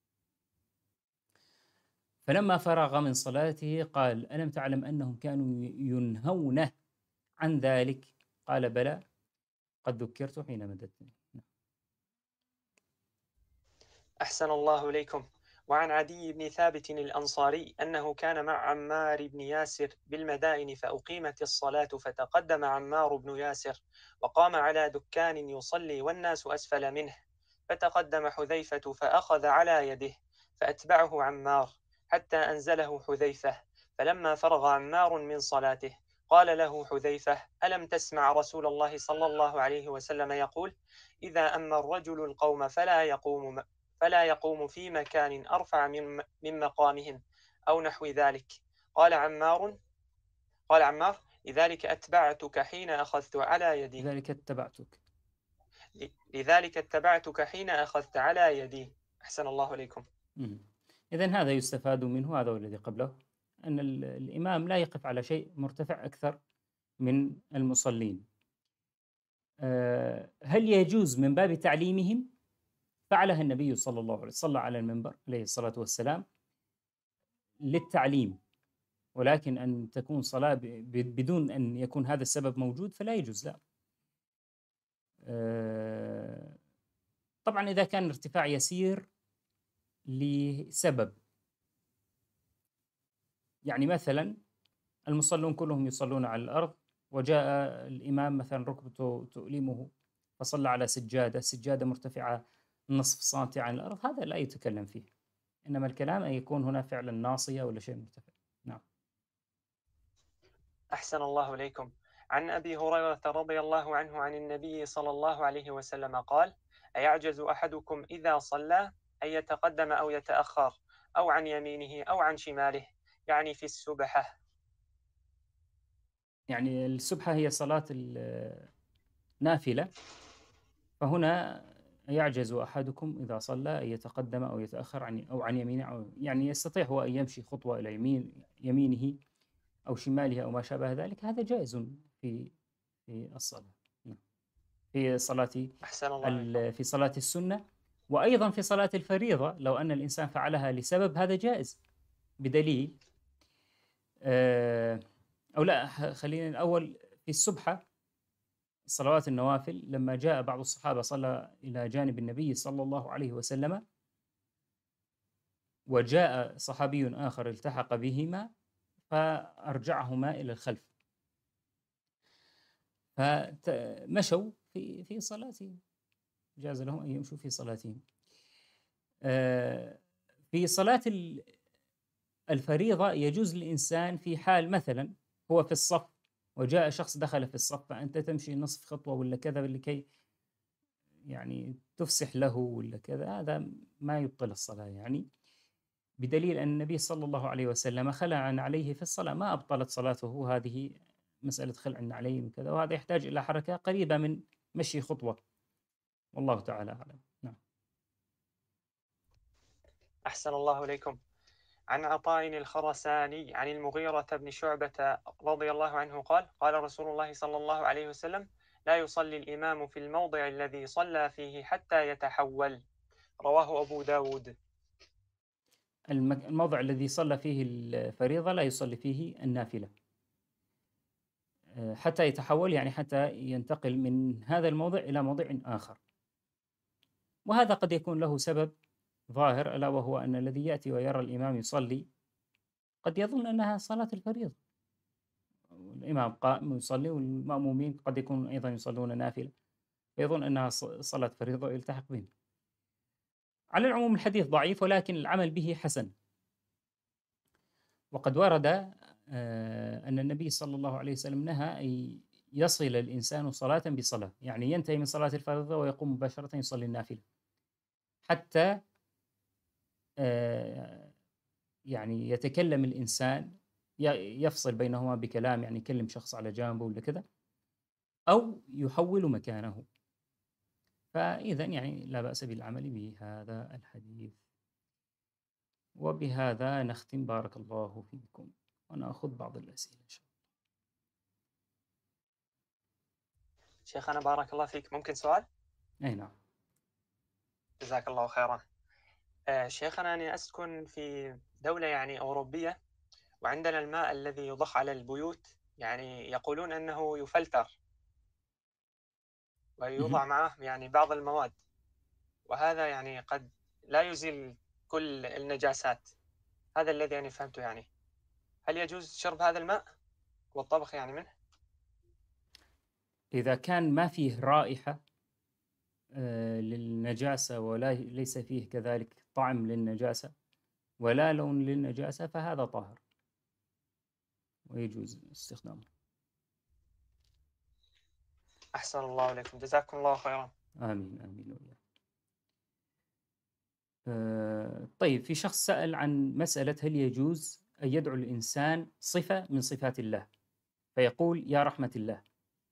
فلما فرغ من صلاته قال: ألم تعلم أنهم كانوا ينهون عن ذلك؟ قال: بلى، قد ذكرت حين مددتني. أحسن الله إليكم. وعن عدي بن ثابت الأنصاري أنه كان مع عمار بن ياسر بالمدائن فأقيمت الصلاة، فتقدم عمار بن ياسر وقام على دكان يصلي والناس أسفل منه، فتقدم حذيفة فأخذ على يده فأتبعه عمار حتى أنزله حذيفة. فلما فرغ عمار من صلاته قال له حذيفة: ألم تسمع رسول الله صلى الله عليه وسلم يقول: إذا أما الرجل القوم فلا يقوم فلا يقوم في مكان أرفع من من مقامهم أو نحو ذلك. قال عمار قال عمار: لذلك أتبعتك حين أخذت على يدي لذلك اتبعتك لذلك اتبعتك حين أخذت على يدي. أحسن الله إليكم. إذن هذا يستفاد منه، هذا والذي قبله، أن الإمام لا يقف على شيء مرتفع أكثر من المصلين. هل يجوز من باب تعليمهم؟ فعلها النبي صلى الله عليه وسلم، صلى على المنبر عليه الصلاة والسلام للتعليم، ولكن أن تكون صلاة بدون أن يكون هذا السبب موجود فلا يجوز، لا. طبعا إذا كان ارتفاع يسير لسبب، يعني مثلا المصلون كلهم يصلون على الأرض وجاء الإمام مثلا ركبته تؤلمه فصلى على سجادة سجادة مرتفعة نصف سنتي عن الأرض، هذا لا يتكلم فيه، إنما الكلام أن يكون هنا فعلا ناصية ولا شيء مرتفع. نعم. أحسن الله إليكم. عن أبي هريرة رضي الله عنه عن النبي صلى الله عليه وسلم قال: أيعجز أحدكم إذا صلى أن يتقدم أو يتأخر أو عن يمينه أو عن شماله، يعني في السبحة. يعني السبحة هي صلاة النافلة، فهنا يعجز أحدكم إذا صلى أن يتقدم أو يتأخر عن أو عن يمينه، أو يعني يستطيع هو أن يمشي خطوة إلى يمين يمينه أو شماله أو ما شابه ذلك، هذا جائز في في الصلاة. نعم. في صلاة أحسن الله إليكم. ال- في صلاة السنة، وأيضا في صلاة الفريضة لو أن الإنسان فعلها لسبب، هذا جائز بدليل آه، أو لا، ح- خلينا الأول في السبحة، صلوات النوافل، لما جاء بعض الصحابة صلى إلى جانب النبي صلى الله عليه وسلم، وجاء صحابي آخر التحق بهما فأرجعهما إلى الخلف، فمشوا في في صلاتهم، جاز لهم أن يمشوا في صلاتهم. آه، في صلاة ال- الفريضة يجوز للإنسان في حال مثلا هو في الصف وجاء شخص دخل في الصف، فأنت تمشي نصف خطوة ولا كذا لكي يعني تفسح له ولا كذا، هذا ما يبطل الصلاة يعني، بدليل أن النبي صلى الله عليه وسلم خلع عن عليه في الصلاة، ما أبطلت صلاته هذه، مسألة خلع عليه وكذا، وهذا يحتاج إلى حركة قريبة من مشي خطوة، والله تعالى أعلم. نعم. أحسن الله إليكم. عن عطاء الخرساني عن المغيرة بن شعبة رضي الله عنه قال: قال رسول الله صلى الله عليه وسلم: لا يصلي الإمام في الموضع الذي صلى فيه حتى يتحول. رواه أبو داود. المك- الموضع الذي صلى فيه الفريضة لا يصلي فيه النافلة آه، حتى يتحول، يعني حتى ينتقل من هذا الموضع إلى موضع آخر، وهذا قد يكون له سبب ظاهر، ألا وهو أن الذي يأتي ويرى الإمام يصلي قد يظن أنها صلاة الفريضة، الإمام قائم يصلي والمأمومين قد يكونون أيضا يصلون نافلة، فيظن أنها ص- صلاة فريضة ويلتحق بهم. على العموم الحديث ضعيف، ولكن العمل به حسن، وقد ورد آه، أن النبي صلى الله عليه وسلم نهى أن يصل الإنسان صلاة بصلاة، يعني ينتهي من صلاة الفريضة ويقوم مباشرة يصلي النافلة، حتى آه، يعني يتكلم الإنسان، ي- يفصل بينهما بكلام، يعني يكلم شخص على جانبه ولا كذا، أو يحول مكانه، فإذا يعني لا بأس بالعمل بهذا الحديث. وبهذا نختم، بارك الله فيكم، ونأخذ بعض الأسئلة إن شاء شيخنا بارك الله فيك، ممكن سؤال؟ الله. أي نعم. جزاك الله خيرا. آه، شيخنا أنا أسكن في دولة يعني أوروبية، وعندنا الماء الذي يضخ على البيوت يعني يقولون أنه يفلتر ويوضع مهم. معه يعني بعض المواد، وهذا يعني قد لا يزيل كل النجاسات. هذا الذي أنا فهمته. يعني هل يجوز شرب هذا الماء والطبخ يعني منه؟ إذا كان ما فيه رائحة آه، للنجاسة، ولا ليس فيه كذلك طعم للنجاسة ولا لون للنجاسة، فهذا طاهر ويجوز استخدامه. أحسن الله إليكم، جزاكم الله خيرا. آمين آمين وإياك. آه، طيب، في شخص سأل عن مسألة هل يجوز أن يدعو الإنسان صفة من صفات الله، فيقول يا رحمة الله.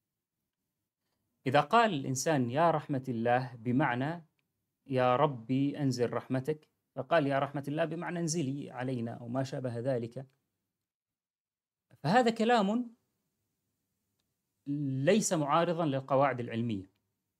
إذا قال الإنسان يا رحمة الله بمعنى يا ربي أنزل رحمتك، فقال يا رحمة الله بمعنى انزلي علينا أو ما شابه ذلك، فهذا كلام ليس معارضا للقواعد العلمية،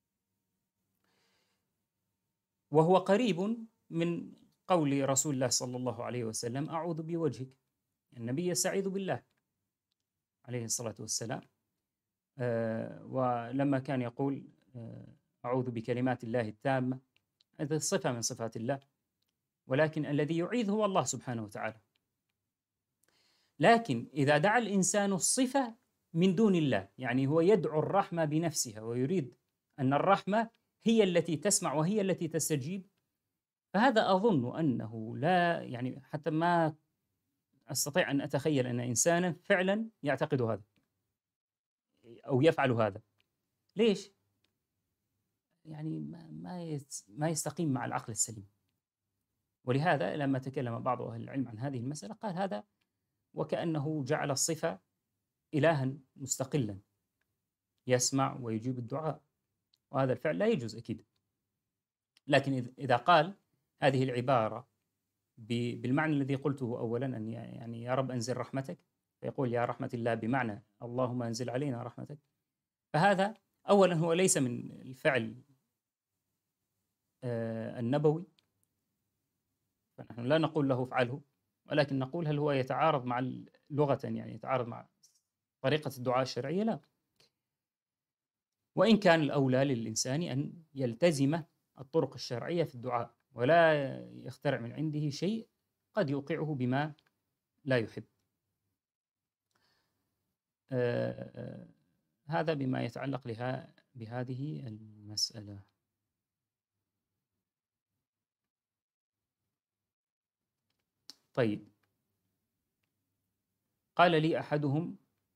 وهو قريب من قول رسول الله صلى الله عليه وسلم أعوذ بوجهك. النبي يستعيذ بالله عليه الصلاة والسلام، آه، ولما كان يقول آه، أعوذ بكلمات الله التامة، هذه صفة من صفات الله، ولكن الذي يعيذ هو الله سبحانه وتعالى. لكن إذا دعا الإنسان الصفة من دون الله، يعني هو يدعو الرحمة بنفسها ويريد أن الرحمة هي التي تسمع وهي التي تستجيب. فهذا أظن أنه لا يعني حتى ما أستطيع أن أتخيل أن إنسانا فعلا يعتقد هذا أو يفعل هذا. ليش؟ يعني ما ما يس- ما يستقيم مع العقل السليم. ولهذا لما تكلم بعض أهل العلم عن هذه المسألة قال هذا وكأنه جعل الصفة إلها مستقلا يسمع ويجيب الدعاء، وهذا الفعل لا يجوز أكيد. لكن إذ- إذا قال هذه العبارة ب- بالمعنى الذي قلته أولا، أن ي- يعني يا رب أنزل رحمتك، فيقول يا رحمة الله بمعنى اللهم أنزل علينا رحمتك، فهذا أولا هو ليس من الفعل آه، النبوي، فنحن لا نقول له افعله، ولكن نقول هل هو يتعارض مع ال- لغة، يعني يتعارض مع طريقة الدعاء الشرعية؟ لا. وإن كان الأولى للإنسان أن يلتزم الطرق الشرعية في الدعاء ولا يخترع من عنده شيء قد يوقعه بما لا يحب. آه، آه، هذا بما يتعلق لها بهذه المسألة. طيب، قال لي أحدهم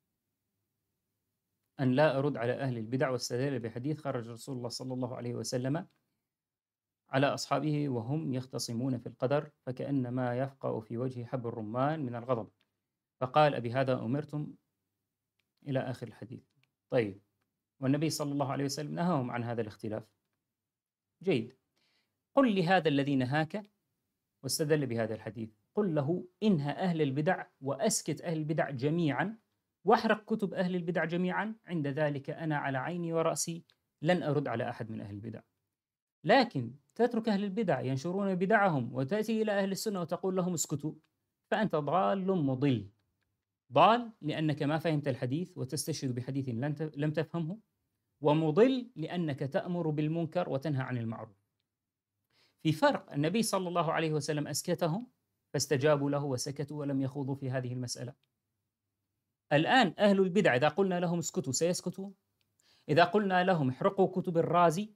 أن لا أرد على أهل البدع، واستدل بحديث خرج رسول الله صلى الله عليه وسلم على أصحابه وهم يختصمون في القدر فكأنما يفقأ في وجه حب الرمان من الغضب، فقال أبهذا أمرتم، إلى آخر الحديث. طيب، والنبي صلى الله عليه وسلم نهاهم عن هذا الاختلاف. جيد. قل لهذا الذي نهاك واستدل بهذا الحديث، قل له انهى أهل البدع وأسكت أهل البدع جميعا واحرق كتب أهل البدع جميعا، عند ذلك أنا على عيني ورأسي لن أرد على أحد من أهل البدع. لكن تترك أهل البدع ينشرون بدعهم وتأتي إلى أهل السنة وتقول لهم اسكتوا، فأنت ضال مضل. ضال لأنك ما فهمت الحديث وتستشهد بحديث لم تفهمه، ومضل لأنك تأمر بالمنكر وتنهى عن المعروف. في فرق، النبي صلى الله عليه وسلم أسكتهم فاستجابوا له وسكتوا ولم يخوضوا في هذه المسألة. الآن أهل البدع إذا قلنا لهم اسكتوا سيسكتون، إذا قلنا لهم احرقوا كتب الرازي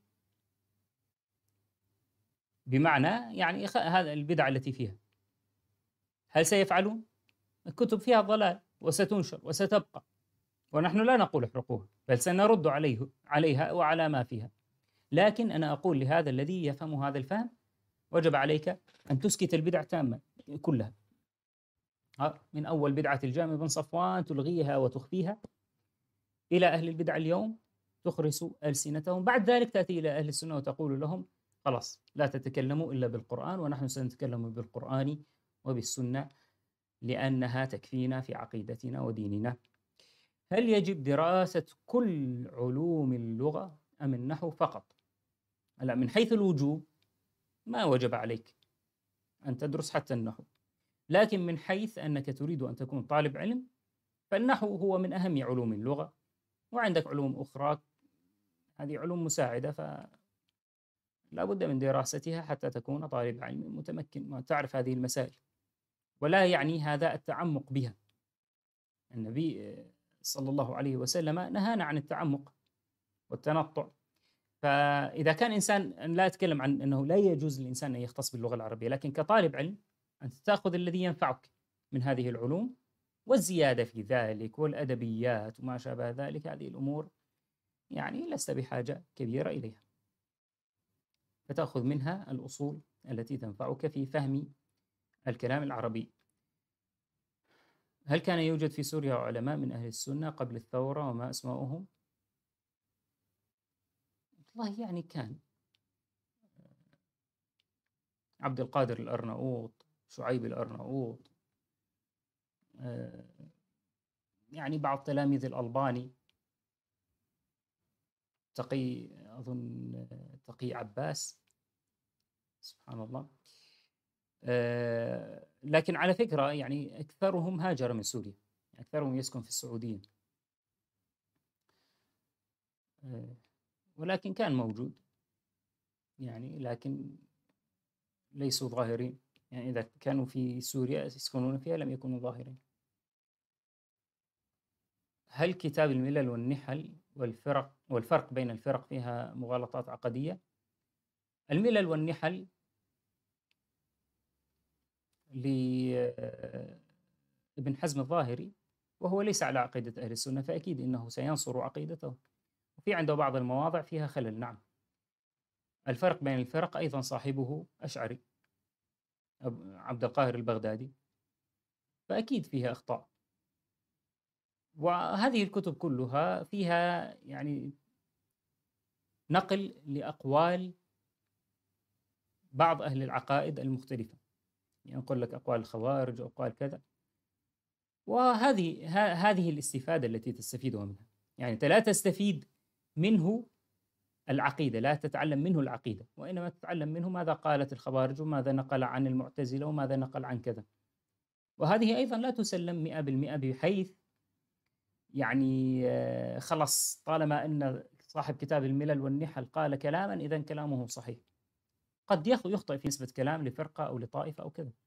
بمعنى يعني هذا البدع التي فيها، هل سيفعلون؟ الكتب فيها ضلال وستنشر وستبقى، ونحن لا نقول احرقوها بل سنرد عليه عليها وعلى ما فيها. لكن أنا أقول لهذا الذي يفهم هذا الفهم وجب عليك أن تسكت البدع تامة كلها، من أول بدعة الجهم بن صفوان تلغيها وتخفيها إلى أهل البدع اليوم تخرس ألسنتهم، بعد ذلك تأتي إلى أهل السنة وتقول لهم خلاص لا تتكلموا إلا بالقرآن، ونحن سنتكلم بالقرآن وبالسنة لأنها تكفينا في عقيدتنا وديننا. هل يجب دراسة كل علوم اللغة أم النحو فقط؟ لا، من حيث الوجوب ما وجب عليك أن تدرس حتى النحو، لكن من حيث أنك تريد أن تكون طالب علم فالنحو هو من أهم علوم اللغة، وعندك علوم أخرى هذه علوم مساعدة فلا بد من دراستها حتى تكون طالب علم متمكن وتعرف هذه المسائل، ولا يعني هذا التعمق بها. النبي صلى الله عليه وسلم نهانا عن التعمق والتنطع. فإذا كان إنسان، لا أتكلم عن أنه لا يجوز للإنسان أن يختص باللغة العربية، لكن كطالب علم أنت تأخذ الذي ينفعك من هذه العلوم، والزيادة في ذلك والأدبيات وما شابه ذلك، هذه الأمور يعني لست بحاجة كبيرة إليها، فتأخذ منها الأصول التي تنفعك في فهم الكلام العربي. هل كان يوجد في سوريا علماء من أهل السنة قبل الثورة وما أسماؤهم؟ والله يعني كان عبد القادر الأرناؤوط، شعيب الأرناؤوط، يعني بعض تلاميذ الألباني، تقي أظن تقي عباس، سبحان الله. لكن على فكرة يعني أكثرهم هاجر من سوريا، أكثرهم يسكن في السعودية، ولكن كان موجود يعني، لكن ليسوا ظاهرين، يعني إذا كانوا في سوريا يسكنون فيها لم يكونوا ظاهرين. هل كتاب الملل والنحل والفرق والفرق بين الفرق فيها مغالطات عقدية؟ الملل والنحل لابن حزم الظاهري، وهو ليس على عقيدة أهل السنة، فأكيد إنه سينصر عقيدته. وفي عنده بعض المواضع فيها خلل، نعم. الفرق بين الفرق أيضا صاحبه أشعري، عبد القاهر البغدادي، فأكيد فيها أخطاء. وهذه الكتب كلها فيها يعني نقل لأقوال بعض أهل العقائد المختلفة، يعني أقول لك أقوال الخوارج وأقوال كذا، وهذه هذه الاستفادة التي تستفيدها منها. يعني أنت لا تستفيد منه العقيدة، لا تتعلم منه العقيدة، وإنما تتعلم منه ماذا قالت الخوارج وماذا نقل عن المعتزلة وماذا نقل عن كذا. وهذه أيضا لا تسلم مئة بالمئة، بحيث يعني خلص طالما أن صاحب كتاب الملل والنحل قال كلاما إذن كلامه صحيح. قد يخطئ في نسبة كلام لفرقة أو لطائفة أو كذا.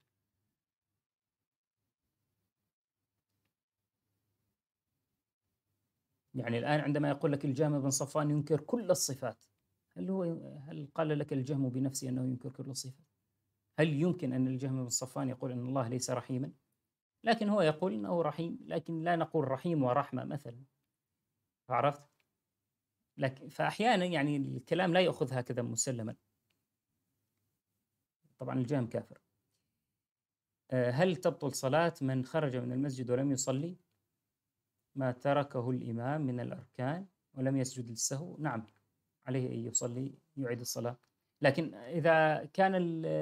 يعني الآن عندما يقول لك الجهم بن صفوان ينكر كل الصفات، هل هو هل قال لك الجهم بنفسه أنه ينكر كل الصفات؟ هل يمكن أن الجهم بن صفوان يقول أن الله ليس رحيما؟ لكن هو يقول أنه رحيم، لكن لا نقول رحيم ورحمة مثلا. عرفت؟ لكن فأحيانا يعني الكلام لا يأخذ هكذا مسلما. طبعا الجهم كافر. هل تبطل صلاة من خرج من المسجد ولم يصلي ما تركه الإمام من الأركان ولم يسجد للسهو؟ نعم، عليه أن يصلي يعيد الصلاة. لكن إذا كان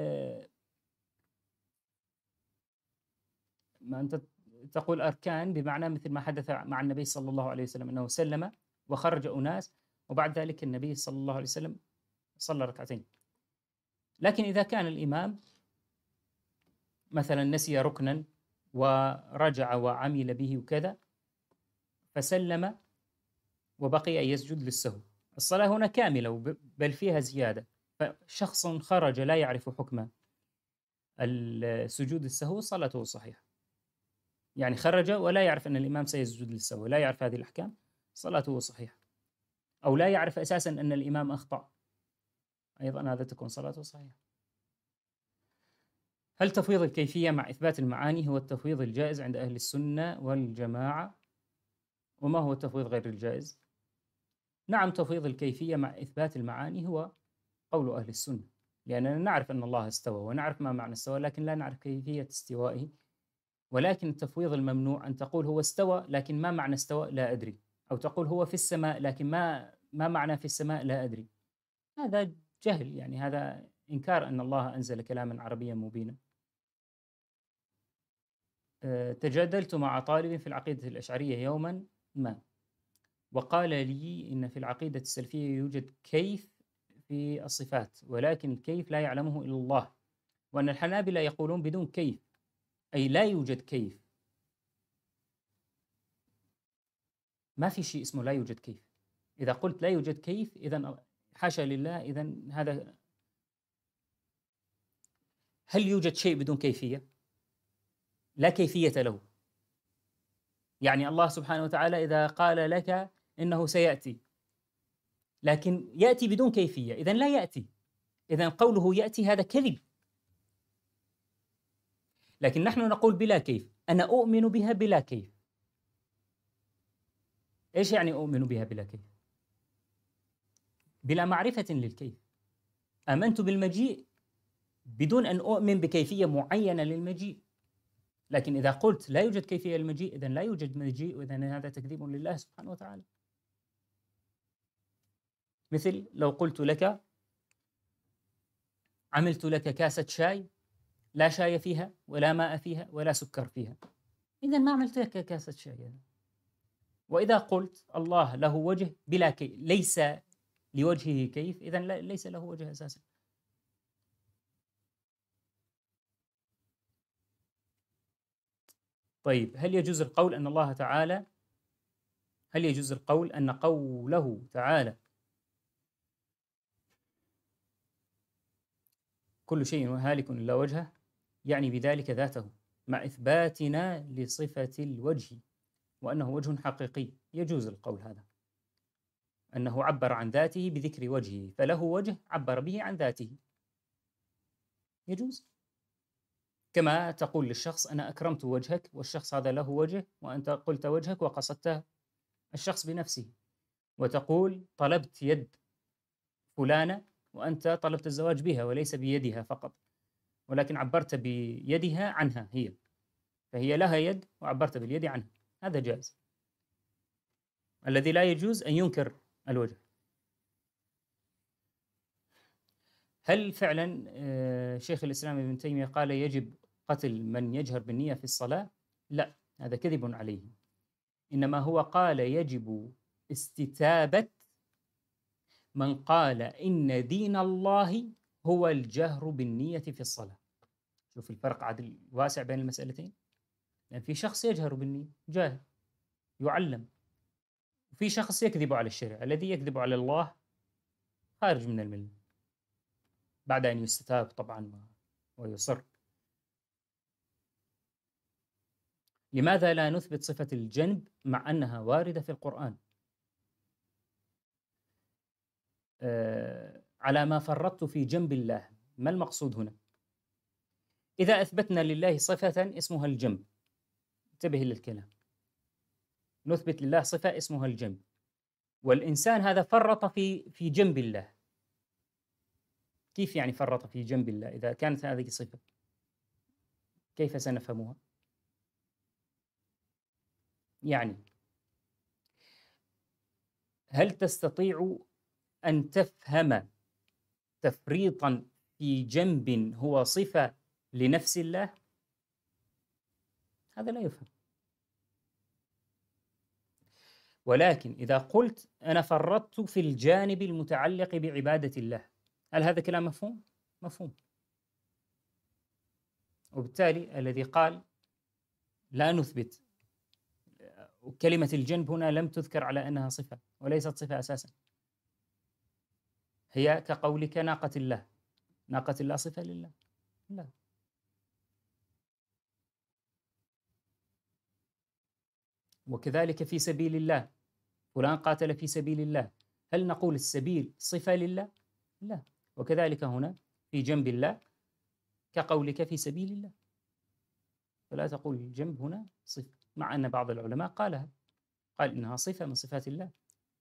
ما أنت تقول أركان بمعنى مثل ما حدث مع النبي صلى الله عليه وسلم، أنه سلم وخرج أناس وبعد ذلك النبي صلى الله عليه وسلم صلى ركعتين. لكن إذا كان الإمام مثلا نسي ركنا ورجع وعمل به وكذا فسلم وبقي أن يسجد للسهو، الصلاة هنا كاملة بل فيها زيادة. فشخص خرج لا يعرف حكم السجود السهو صلاته صحيحة. يعني خرج ولا يعرف أن الإمام سيسجد للسهو، لا يعرف هذه الأحكام، صلاته صحيحة. أو لا يعرف أساسا أن الإمام أخطأ، أيضا هذا تكون صلاته صحيحة. هل تفويض الكيفية مع إثبات المعاني هو التفويض الجائز عند أهل السنة والجماعة؟ وما هو التفويض غير الجائز؟ نعم، تفويض الكيفية مع إثبات المعاني هو قول أهل السنة، لأننا نعرف أن الله استوى ونعرف ما معنى استوى، لكن لا نعرف كيفية استوائه. ولكن التفويض الممنوع أن تقول هو استوى لكن ما معنى استوى لا أدري، أو تقول هو في السماء لكن ما ما معنى في السماء لا أدري. هذا جهل، يعني هذا إنكار أن الله أنزل كلاما عربيا مبينا. أه تجادلت مع طالب في العقيدة الأشعرية يوما ما، وقال لي إن في العقيدة السلفية يوجد كيف في الصفات، ولكن الكيف لا يعلمه إلا الله، وأن الحنابلة يقولون بدون كيف، أي لا يوجد كيف. ما في شيء اسمه لا يوجد كيف. إذا قلت لا يوجد كيف إذن حاشا لله، إذن هذا. هل يوجد شيء بدون كيفية؟ لا كيفية له. يعني الله سبحانه وتعالى إذا قال لك إنه سيأتي، لكن يأتي بدون كيفية، إذن لا يأتي، إذن قوله يأتي هذا كذب. لكن نحن نقول بلا كيف، أنا أؤمن بها بلا كيف. إيش يعني أؤمن بها بلا كيف؟ بلا معرفة للكيف. آمنت بالمجيء بدون أن أؤمن بكيفية معينة للمجيء. لكن إذا قلت لا يوجد كيفية للمجيء إذن لا يوجد مجيء، وإذن هذا تكذيب لله سبحانه وتعالى. مثل لو قلت لك عملت لك كاسة شاي لا شاي فيها ولا ماء فيها ولا سكر فيها، إذن ما عملت لك كاسة شاي. وإذا قلت الله له وجه بلا كيف، ليس لوجهه كيف، إذن ليس له وجه أساسا. طيب، هل يجوز القول أن الله تعالى هل يجوز القول أن قوله تعالى كل شيء هالك إلا وجهه يعني بذلك ذاته، مع إثباتنا لصفة الوجه وأنه وجه حقيقي، يجوز القول هذا، أنه عبر عن ذاته بذكر وجهه، فله وجه عبر به عن ذاته، يجوز. كما تقول للشخص أنا أكرمت وجهك، والشخص هذا له وجه وأنت قلت وجهك وقصدت الشخص بنفسه، وتقول طلبت يد فلانة وأنت طلبت الزواج بها وليس بيدها فقط، ولكن عبرت بيدها عنها هي، فهي لها يد وعبرت باليد عنها، هذا جائز. الذي لا يجوز أن ينكر الوجه. هل فعلا آه، شيخ الإسلام ابن تيمية قال يجب قتل من يجهر بالنية في الصلاة؟ لا، هذا كذب عليه، إنما هو قال يجب استتابة من قال إن دين الله هو الجهر بالنية في الصلاة. شوف الفرق عدل واسع بين المسألتين، لأن في شخص يجهر بالنية جاهل يعلم، وفي شخص يكذب على الشريعة. الذي يكذب على الله خارج من الملة بعد أن يستتاب طبعا ويصر. لماذا لا نثبت صفة الجنب مع أنها واردة في القرآن؟ آه على ما فرطت في جنب الله، ما المقصود هنا؟ إذا أثبتنا لله صفة اسمها الجنب، انتبه للكلام، نثبت لله صفة اسمها الجنب، والإنسان هذا فرط في في جنب الله. كيف يعني فرط في جنب الله إذا كانت هذه صفة؟ كيف سنفهمها؟ يعني هل تستطيع أن تفهم تفريطا في جنب هو صفة لنفس الله؟ هذا لا يفهم. ولكن إذا قلت أنا فرطت في الجانب المتعلق بعبادة الله، هل هذا كلام مفهوم؟ مفهوم. وبالتالي الذي قال لا نثبت، كلمة الجنب هنا لم تذكر على أنها صفة، وليست صفة أساسا، هي كقولك ناقة الله، ناقة الله صفة لله؟ لا. وكذلك في سبيل الله، فلان قاتل في سبيل الله، هل نقول السبيل صفة لله؟ لا. وكذلك هنا في جنب الله كقولك في سبيل الله، فلا تقول الجنب هنا صفة، مع أن بعض العلماء قالها، قال إنها صفة من صفات الله.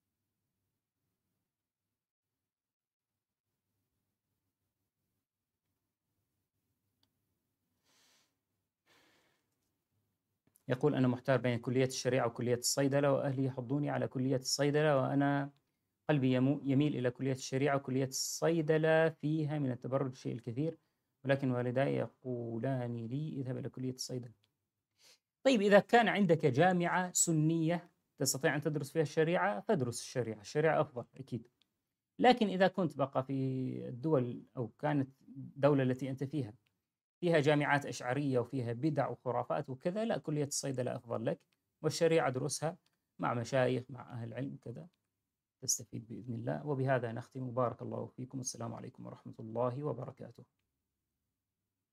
يقول أنا محتار بين كلية الشريعة وكلية الصيدلة، وأهلي يحضوني على كلية الصيدلة، وأنا قلبي يميل إلى كلية الشريعة، وكلية الصيدلة فيها من التبرج شيء الكثير، ولكن والداي يقولان لي اذهب إلى كلية الصيدلة. طيب إذا كان عندك جامعة سنية تستطيع أن تدرس فيها الشريعة فادرس الشريعة، الشريعة أفضل أكيد. لكن إذا كنت بقى في الدول أو كانت الدولة التي أنت فيها فيها جامعات أشعرية وفيها بدع وخرافات وكذا، لا، كلية الصيدلة أفضل لك، والشريعة ادرسها مع مشايخ مع أهل علم كذا تستفيد بإذن الله. وبهذا نختم، بارك الله فيكم، السلام عليكم ورحمة الله وبركاته.